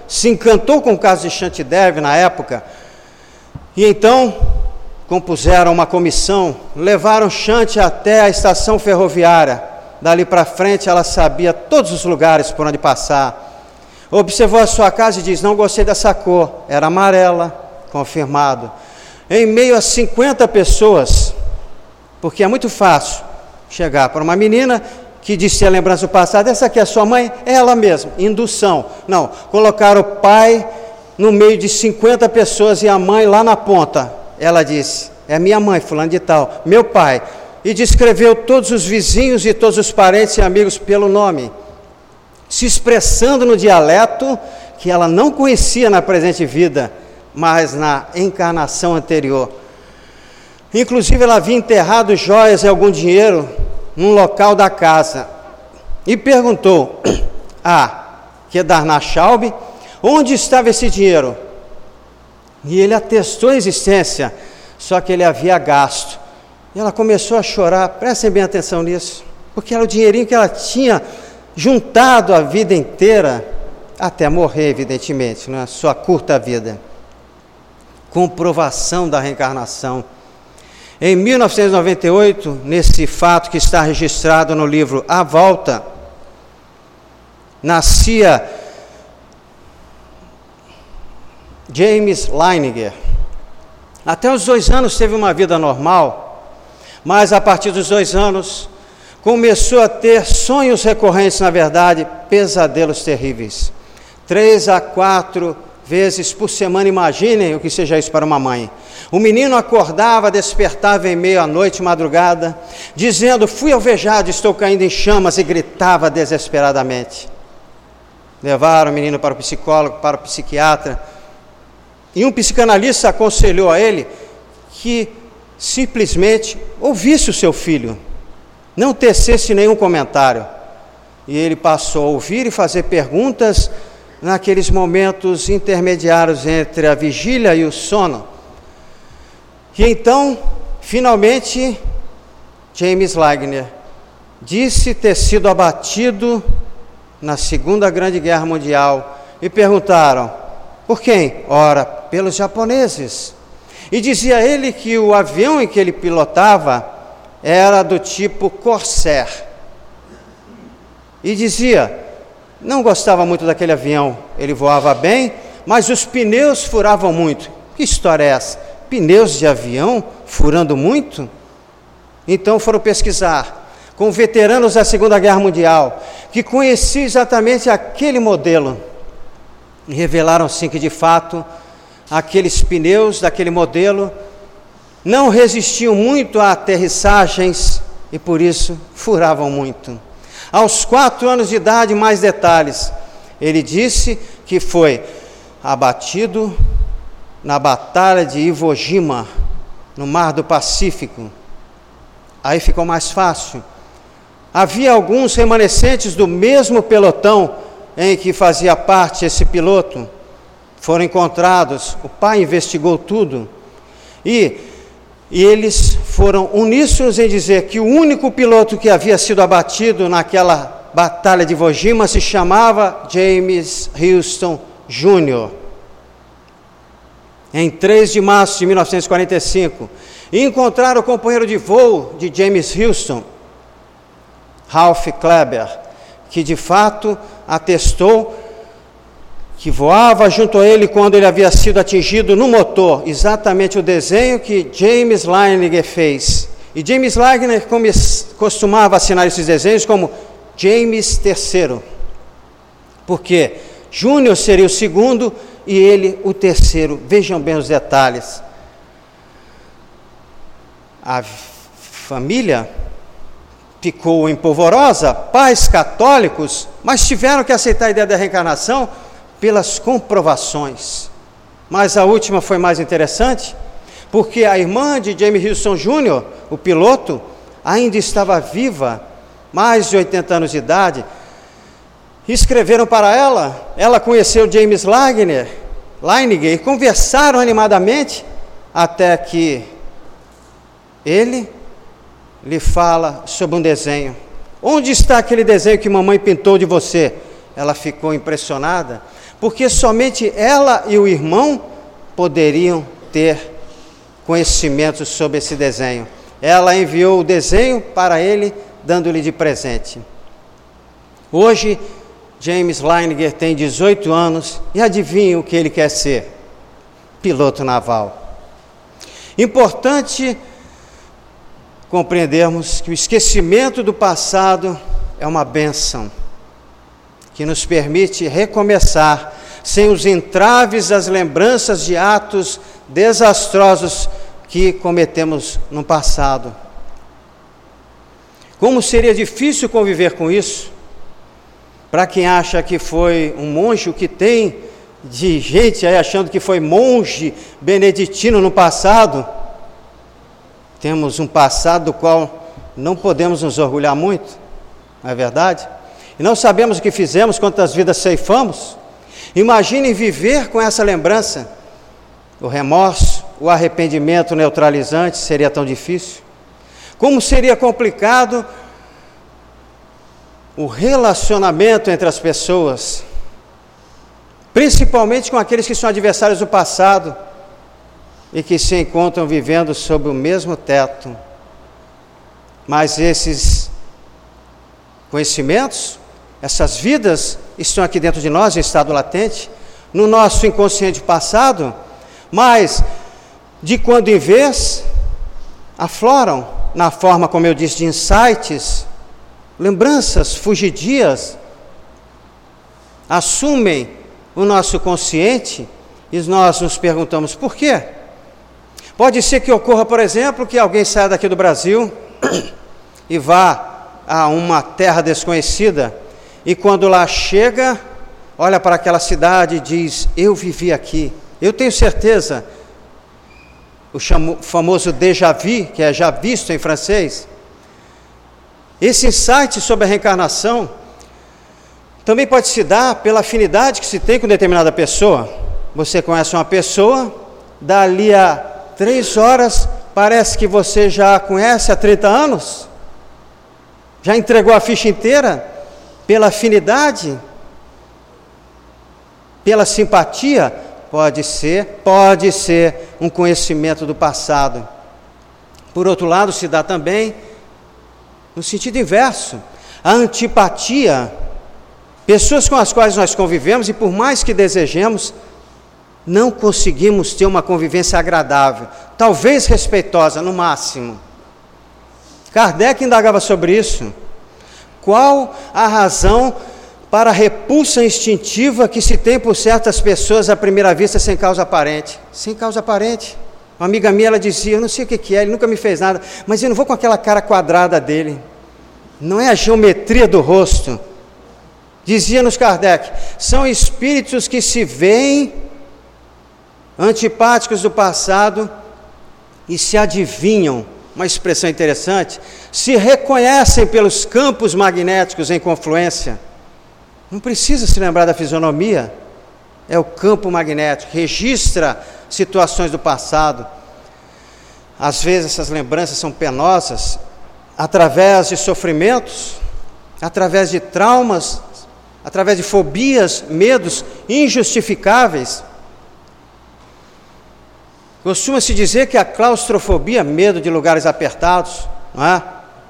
B: se encantou com o caso de Shantideva na época, e então compuseram uma comissão, levaram Shanti até a estação ferroviária. Dali para frente ela sabia todos os lugares por onde passar. Observou a sua casa e diz: não gostei dessa cor, era amarela, confirmado. Em meio a cinquenta pessoas, porque é muito fácil chegar para uma menina que disse a lembrança do passado: essa aqui é a sua mãe? É ela mesma, indução. Não, colocaram o pai no meio de cinquenta pessoas e a mãe lá na ponta. Ela disse: é minha mãe, fulano de tal, meu pai. E descreveu todos os vizinhos e todos os parentes e amigos pelo nome, se expressando no dialeto que ela não conhecia na presente vida, mas na encarnação anterior. Inclusive ela havia enterrado joias e algum dinheiro num local da casa, e perguntou a Kedarnath Chaubey onde estava esse dinheiro, e ele atestou a existência, só que ele havia gasto. E ela começou a chorar. Prestem bem atenção nisso, porque era o dinheirinho que ela tinha juntado a vida inteira, até morrer, evidentemente, na sua curta vida. Comprovação da reencarnação. Em mil novecentos e noventa e oito, nesse fato que está registrado no livro A Volta, nascia James Leininger. Até os dois anos teve uma vida normal, mas a partir dos dois anos começou a ter sonhos recorrentes, na verdade, pesadelos terríveis. Três a quatro vezes por semana, imaginem o que seja isso para uma mãe. O menino acordava, despertava em meio à noite, madrugada, dizendo: fui alvejado, estou caindo em chamas, e gritava desesperadamente. Levaram o menino para o psicólogo, para o psiquiatra, e um psicanalista aconselhou a ele que simplesmente ouvisse o seu filho, não tecesse nenhum comentário. E ele passou a ouvir e fazer perguntas naqueles momentos intermediários entre a vigília e o sono. E então, finalmente, James Leininger disse ter sido abatido na Segunda Grande Guerra Mundial. E perguntaram: por quem? Ora, pelos japoneses. E dizia ele que o avião em que ele pilotava era do tipo Corsair. E dizia, não gostava muito daquele avião, ele voava bem, mas os pneus furavam muito. Que história é essa? Pneus de avião furando muito? Então foram pesquisar com veteranos da Segunda Guerra Mundial, que conheciam exatamente aquele modelo, e revelaram sim que de fato aqueles pneus daquele modelo não resistiam muito a aterrissagens e por isso furavam muito. Aos quatro anos de idade, mais detalhes, ele disse que foi abatido na Batalha de Iwo Jima, no Mar do Pacífico. Aí ficou mais fácil. Havia alguns remanescentes do mesmo pelotão em que fazia parte esse piloto, foram encontrados. O pai investigou tudo e, e eles foram uníssonos em dizer que o único piloto que havia sido abatido naquela batalha de Iwo Jima se chamava James Houston Júnior Em três de março de mil novecentos e quarenta e cinco, e encontraram o companheiro de voo de James Houston, Ralph Kleber, que de fato atestou que voava junto a ele quando ele havia sido atingido no motor, exatamente o desenho que James Leininger fez. E James Leininger costumava assinar esses desenhos como James terceiro, porque Júnior seria o segundo e ele o terceiro. Vejam bem os detalhes. A família ficou empolvorosa, pais católicos, mas tiveram que aceitar a ideia da reencarnação pelas comprovações. Mas a última foi mais interessante, porque a irmã de James Houston Júnior, o piloto, ainda estava viva, mais de oitenta anos de idade. Escreveram para ela, ela conheceu James Leininger, Leininger e conversaram animadamente, até que ele lhe fala sobre um desenho. Onde está aquele desenho que mamãe pintou de você? Ela ficou impressionada, porque somente ela e o irmão poderiam ter conhecimento sobre esse desenho. Ela enviou o desenho para ele, dando-lhe de presente. Hoje, James Leininger tem dezoito anos e adivinha o que ele quer ser? Piloto naval. Importante compreendermos que o esquecimento do passado é uma bênção que nos permite recomeçar sem os entraves das lembranças de atos desastrosos que cometemos no passado. Como seria difícil conviver com isso? Para quem acha que foi um monge, o que tem de gente aí achando que foi monge beneditino no passado, temos um passado do qual não podemos nos orgulhar muito, não é verdade? E não sabemos o que fizemos, quantas vidas ceifamos. Imaginem viver com essa lembrança. O remorso, o arrependimento neutralizante seria tão difícil. Como seria complicado o relacionamento entre as pessoas, principalmente com aqueles que são adversários do passado e que se encontram vivendo sob o mesmo teto. Mas esses conhecimentos, essas vidas estão aqui dentro de nós, em estado latente, no nosso inconsciente passado, mas de quando em vez afloram na forma, como eu disse, de insights, lembranças fugidias, assumem o nosso consciente e nós nos perguntamos por quê? Pode ser que ocorra, por exemplo, que alguém saia daqui do Brasil e vá a uma terra desconhecida e quando lá chega, olha para aquela cidade e diz: eu vivi aqui. Eu tenho certeza, o chamo, famoso déjà vu, que é já visto em francês, esse insight sobre a reencarnação também pode se dar pela afinidade que se tem com determinada pessoa. Você conhece uma pessoa, dali a três horas, parece que você já a conhece há trinta anos, já entregou a ficha inteira, pela afinidade, pela simpatia. Pode ser, pode ser um conhecimento do passado. Por outro lado, se dá também no sentido inverso, a antipatia, pessoas com as quais nós convivemos e por mais que desejemos, não conseguimos ter uma convivência agradável, talvez respeitosa no máximo. Kardec indagava sobre isso. Qual a razão para a repulsa instintiva que se tem por certas pessoas à primeira vista sem causa aparente? Sem causa aparente. Uma amiga minha, ela dizia: eu não sei o que que é, ele nunca me fez nada, mas eu não vou com aquela cara quadrada dele. Não é a geometria do rosto. Dizia-nos Kardec, são espíritos que se veem antipáticos do passado e se adivinham, uma expressão interessante, se reconhecem pelos campos magnéticos em confluência. Não precisa se lembrar da fisionomia, é o campo magnético, registra situações do passado. Às vezes essas lembranças são penosas, através de sofrimentos, através de traumas, através de fobias, medos injustificáveis. Costuma-se dizer que a claustrofobia, medo de lugares apertados, não é?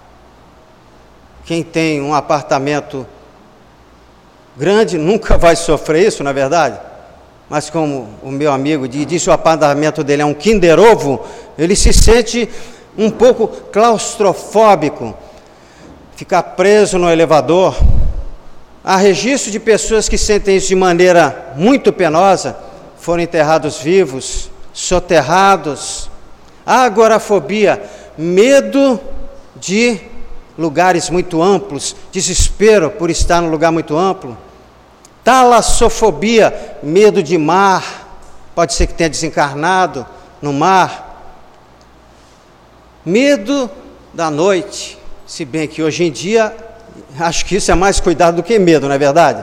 B: Quem tem um apartamento grande nunca vai sofrer isso, não é verdade? Mas como o meu amigo disse, o apartamento dele é um Kinder Ovo, ele se sente um pouco claustrofóbico, ficar preso no elevador. Há registro de pessoas que sentem isso de maneira muito penosa, foram enterrados vivos, soterrados. A agorafobia, medo de lugares muito amplos, desespero por estar num lugar muito amplo. Talassofobia, medo de mar, pode ser que tenha desencarnado no mar. Medo da noite, se bem que hoje em dia, acho que isso é mais cuidado do que medo, não é verdade?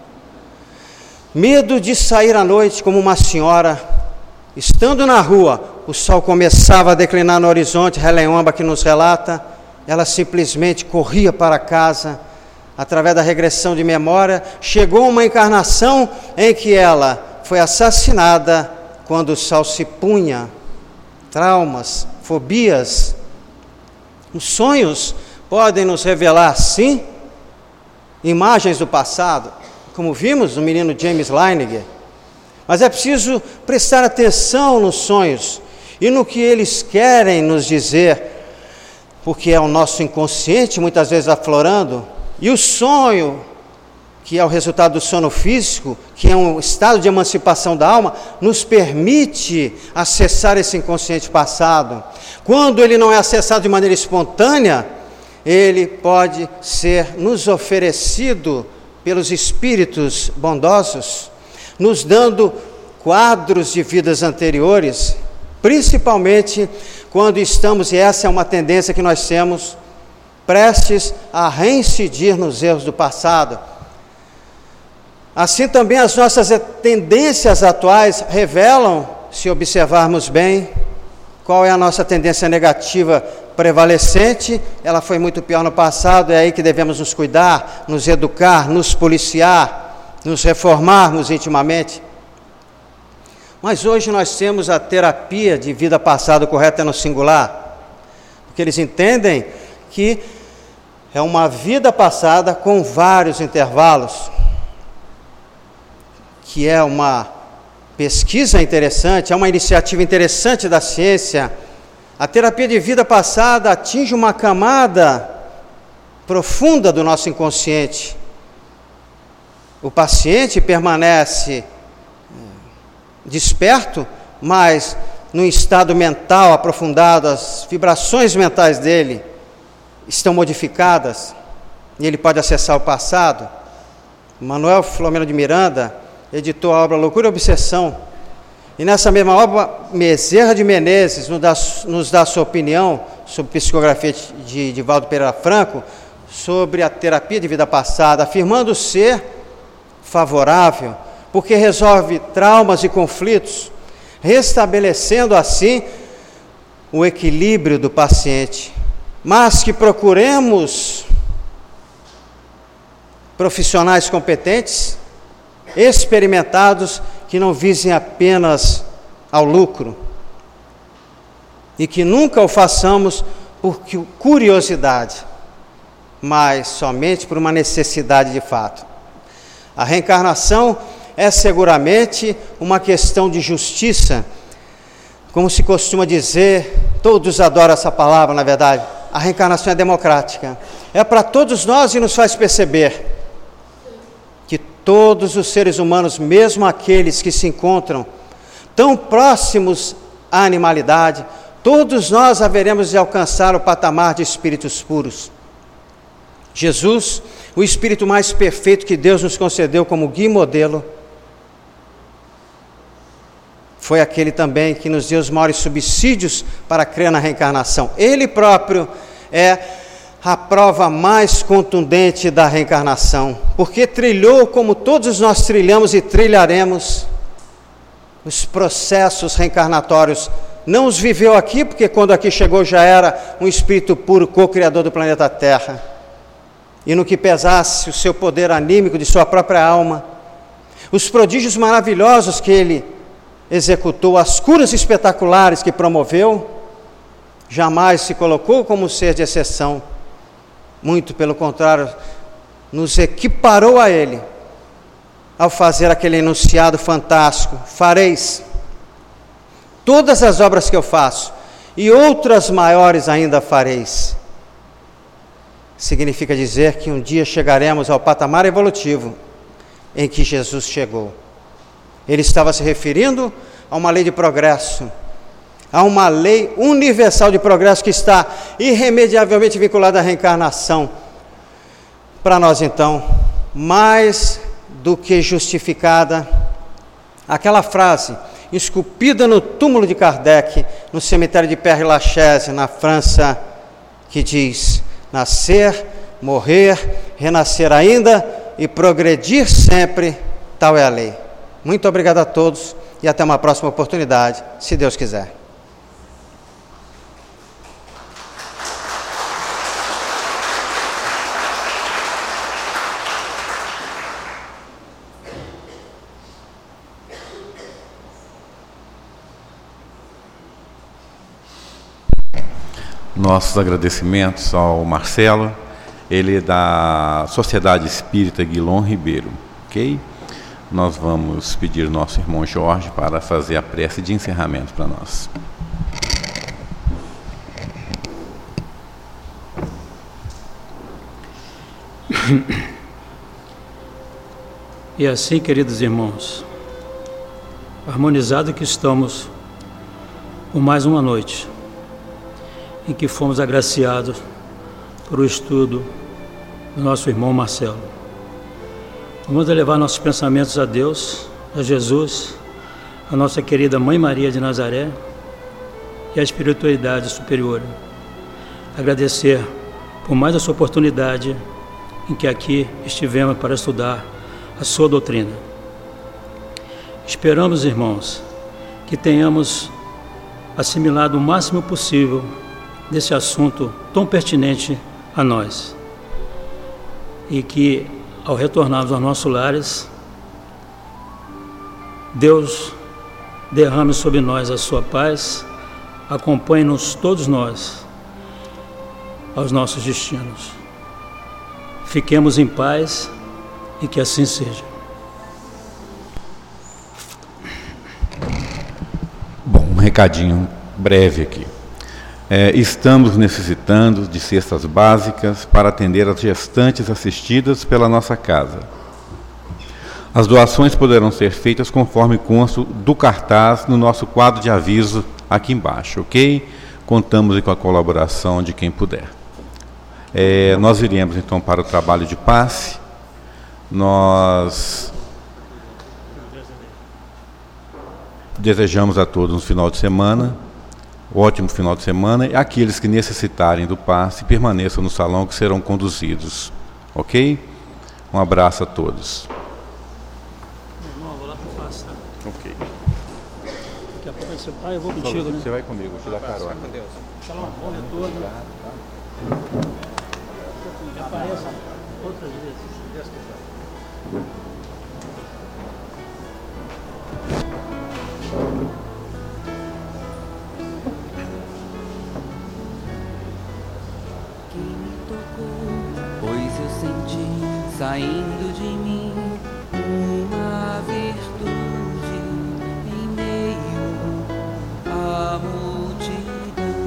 B: Medo de sair à noite como uma senhora, estando na rua, o sol começava a declinar no horizonte, Relenhomba que nos relata, ela simplesmente corria para casa, através da regressão de memória, chegou a uma encarnação em que ela foi assassinada quando o sol se punha. Traumas, fobias. Os sonhos podem nos revelar, sim, imagens do passado, como vimos no menino James Leininger. Mas é preciso prestar atenção nos sonhos e no que eles querem nos dizer, porque é o nosso inconsciente muitas vezes aflorando, e o sonho, que é o resultado do sono físico, que é um estado de emancipação da alma, nos permite acessar esse inconsciente passado. Quando ele não é acessado de maneira espontânea, ele pode ser nos oferecido pelos espíritos bondosos, nos dando quadros de vidas anteriores, principalmente quando estamos, e essa é uma tendência que nós temos, prestes a reincidir nos erros do passado. Assim também as nossas tendências atuais revelam, se observarmos bem, qual é a nossa tendência negativa prevalecente. Ela foi muito pior no passado, é aí que devemos nos cuidar, nos educar, nos policiar, nos reformarmos intimamente. Mas hoje nós temos a terapia de vida passada, correta no singular, porque eles entendem que é uma vida passada com vários intervalos, que é uma pesquisa interessante, é uma iniciativa interessante da ciência. A terapia de vida passada atinge uma camada profunda do nosso inconsciente. O paciente permanece desperto, mas num estado mental aprofundado, as vibrações mentais dele estão modificadas e ele pode acessar o passado. Manuel Filomeno de Miranda editou a obra Loucura e Obsessão, e nessa mesma obra Bezerra de Menezes nos dá, nos dá a sua opinião sobre psicografia de, de Valdo Pereira Franco, sobre a terapia de vida passada, afirmando ser favorável, porque resolve traumas e conflitos, restabelecendo assim o equilíbrio do paciente. Mas que procuremos profissionais competentes, experimentados, que não visem apenas ao lucro, e que nunca o façamos por curiosidade, mas somente por uma necessidade de fato. A reencarnação é seguramente uma questão de justiça, como se costuma dizer, todos adoram essa palavra, na verdade. A reencarnação é democrática, é para todos nós e nos faz perceber que todos os seres humanos, mesmo aqueles que se encontram tão próximos à animalidade, todos nós haveremos de alcançar o patamar de espíritos puros. Jesus, o espírito mais perfeito que Deus nos concedeu como guia e modelo, foi aquele também que nos deu os maiores subsídios para crer na reencarnação. Ele próprio é a prova mais contundente da reencarnação, porque trilhou, como todos nós trilhamos e trilharemos, os processos reencarnatórios. Não os viveu aqui, porque quando aqui chegou já era um espírito puro, co-criador do planeta Terra, e no que pesasse o seu poder anímico de sua própria alma, os prodígios maravilhosos que ele executou, as curas espetaculares que promoveu, jamais se colocou como ser de exceção, muito pelo contrário, nos equiparou a ele, ao fazer aquele enunciado fantástico: fareis todas as obras que eu faço, e outras maiores ainda fareis. Significa dizer que um dia chegaremos ao patamar evolutivo em que Jesus chegou. Ele estava se referindo a uma lei de progresso, a uma lei universal de progresso que está irremediavelmente vinculada à reencarnação. Para nós, então, mais do que justificada, aquela frase esculpida no túmulo de Kardec, no cemitério de Père-Lachaise, na França, que diz: nascer, morrer, renascer ainda e progredir sempre, tal é a lei. Muito obrigado a todos e até uma próxima oportunidade, se Deus quiser.
A: nossos agradecimentos ao Marcelo, ele é da Sociedade Espírita Guilom Ribeiro, ok? Nós vamos pedir nosso irmão Jorge para fazer a prece de encerramento para nós.
C: E assim, queridos irmãos, harmonizado que estamos por mais uma noite em que fomos agraciados por o estudo do nosso irmão Marcelo. Vamos elevar nossos pensamentos a Deus, a Jesus, a nossa querida Mãe Maria de Nazaré e a espiritualidade superior. Agradecer por mais essa oportunidade em que aqui estivemos para estudar a sua doutrina. Esperamos, irmãos, que tenhamos assimilado o máximo possível desse assunto tão pertinente a nós e que, ao retornarmos aos nossos lares, Deus derrame sobre nós a sua paz, acompanhe-nos todos nós aos nossos destinos. Fiquemos em paz e que assim seja.
A: Bom, um recadinho breve aqui. É, estamos necessitando de cestas básicas para atender as gestantes assistidas pela nossa casa. As doações poderão ser feitas conforme consta do cartaz no nosso quadro de aviso aqui embaixo, ok? Contamos com a colaboração de quem puder. É, nós iremos então para o trabalho de passe. Nós desejamos a todos um final de semana, ótimo final de semana, e aqueles que necessitarem do passe permaneçam no salão que serão conduzidos, ok? Um abraço a todos.
C: Irmão, vou lá pro passe, tá?
A: Ok.
C: Daqui a pouco você... Ah, eu vou contigo, né?
A: Você vai comigo, vou te dar carona.
B: Com Deus.
C: Shalom, bom retorno. Que apareça outras vezes, se Deus quiser.
D: Quem me tocou, pois eu senti saindo de mim uma virtude em meio à multidão.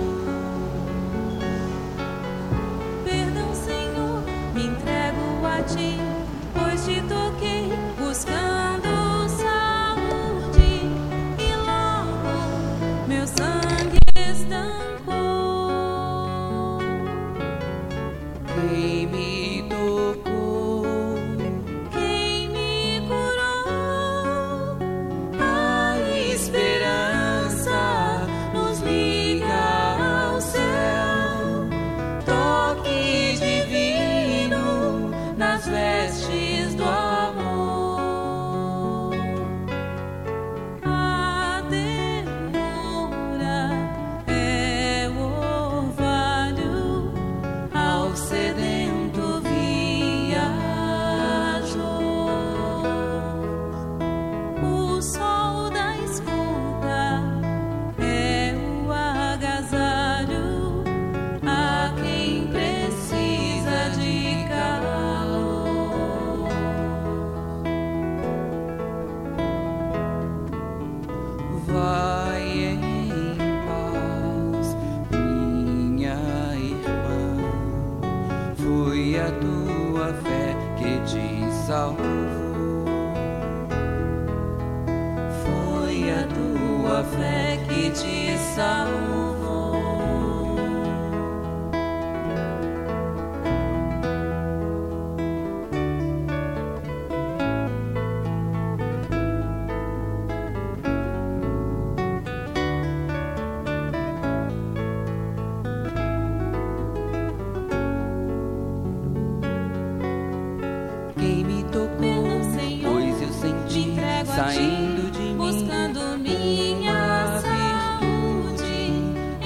E: Perdão, Senhor, me entrego a ti, pois te toquei buscando saúde e logo meu sangue estancou.
D: Quem me tocou,
E: Quem me curou,
D: a esperança nos liga ao céu. Toque divino nas vestes do amor.
E: a ternura é o orvalho
D: Ao sedento viajou.
E: O sol da escuta é o agasalho a quem precisa de calor.
D: Vai em paz, minha irmã. Foi a tua fé que te salvou.
E: Foi a tua fé que te salvou.
D: Quem me tocou,
E: Perdão, Senhor,
D: pois eu
E: me
D: senti
E: entrego a ti,
D: saindo de mim
E: buscando minha
D: uma
E: saúde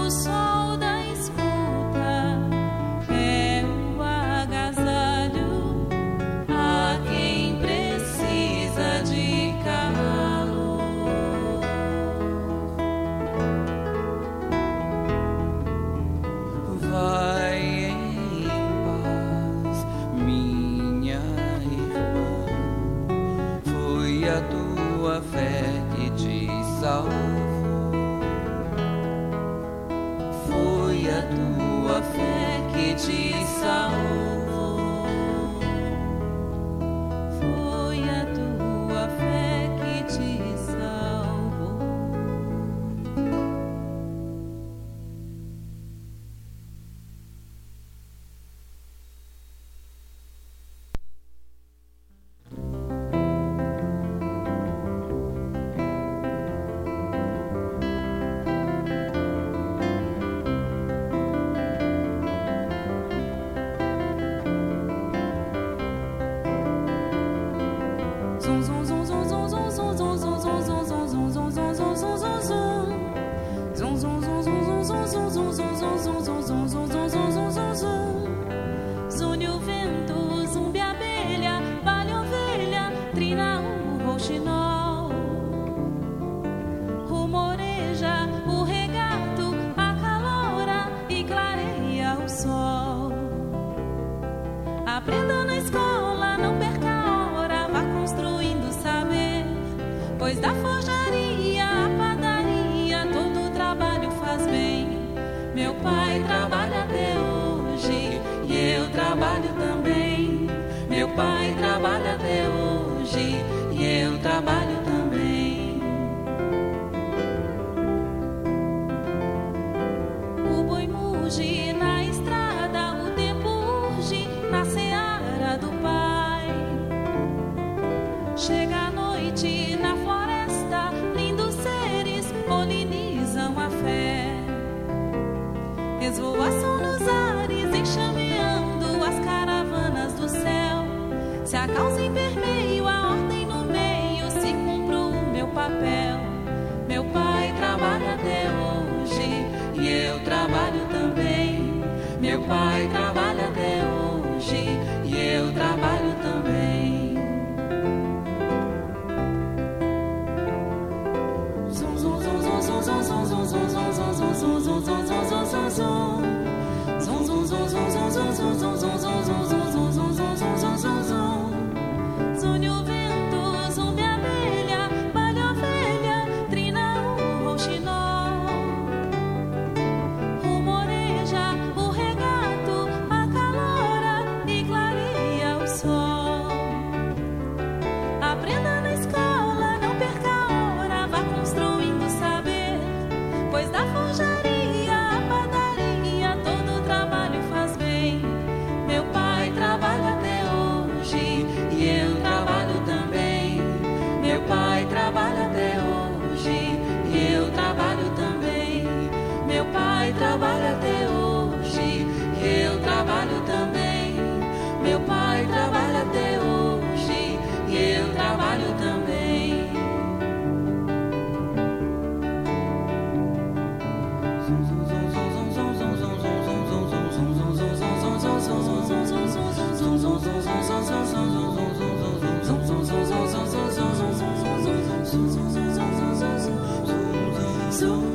E: Zoom.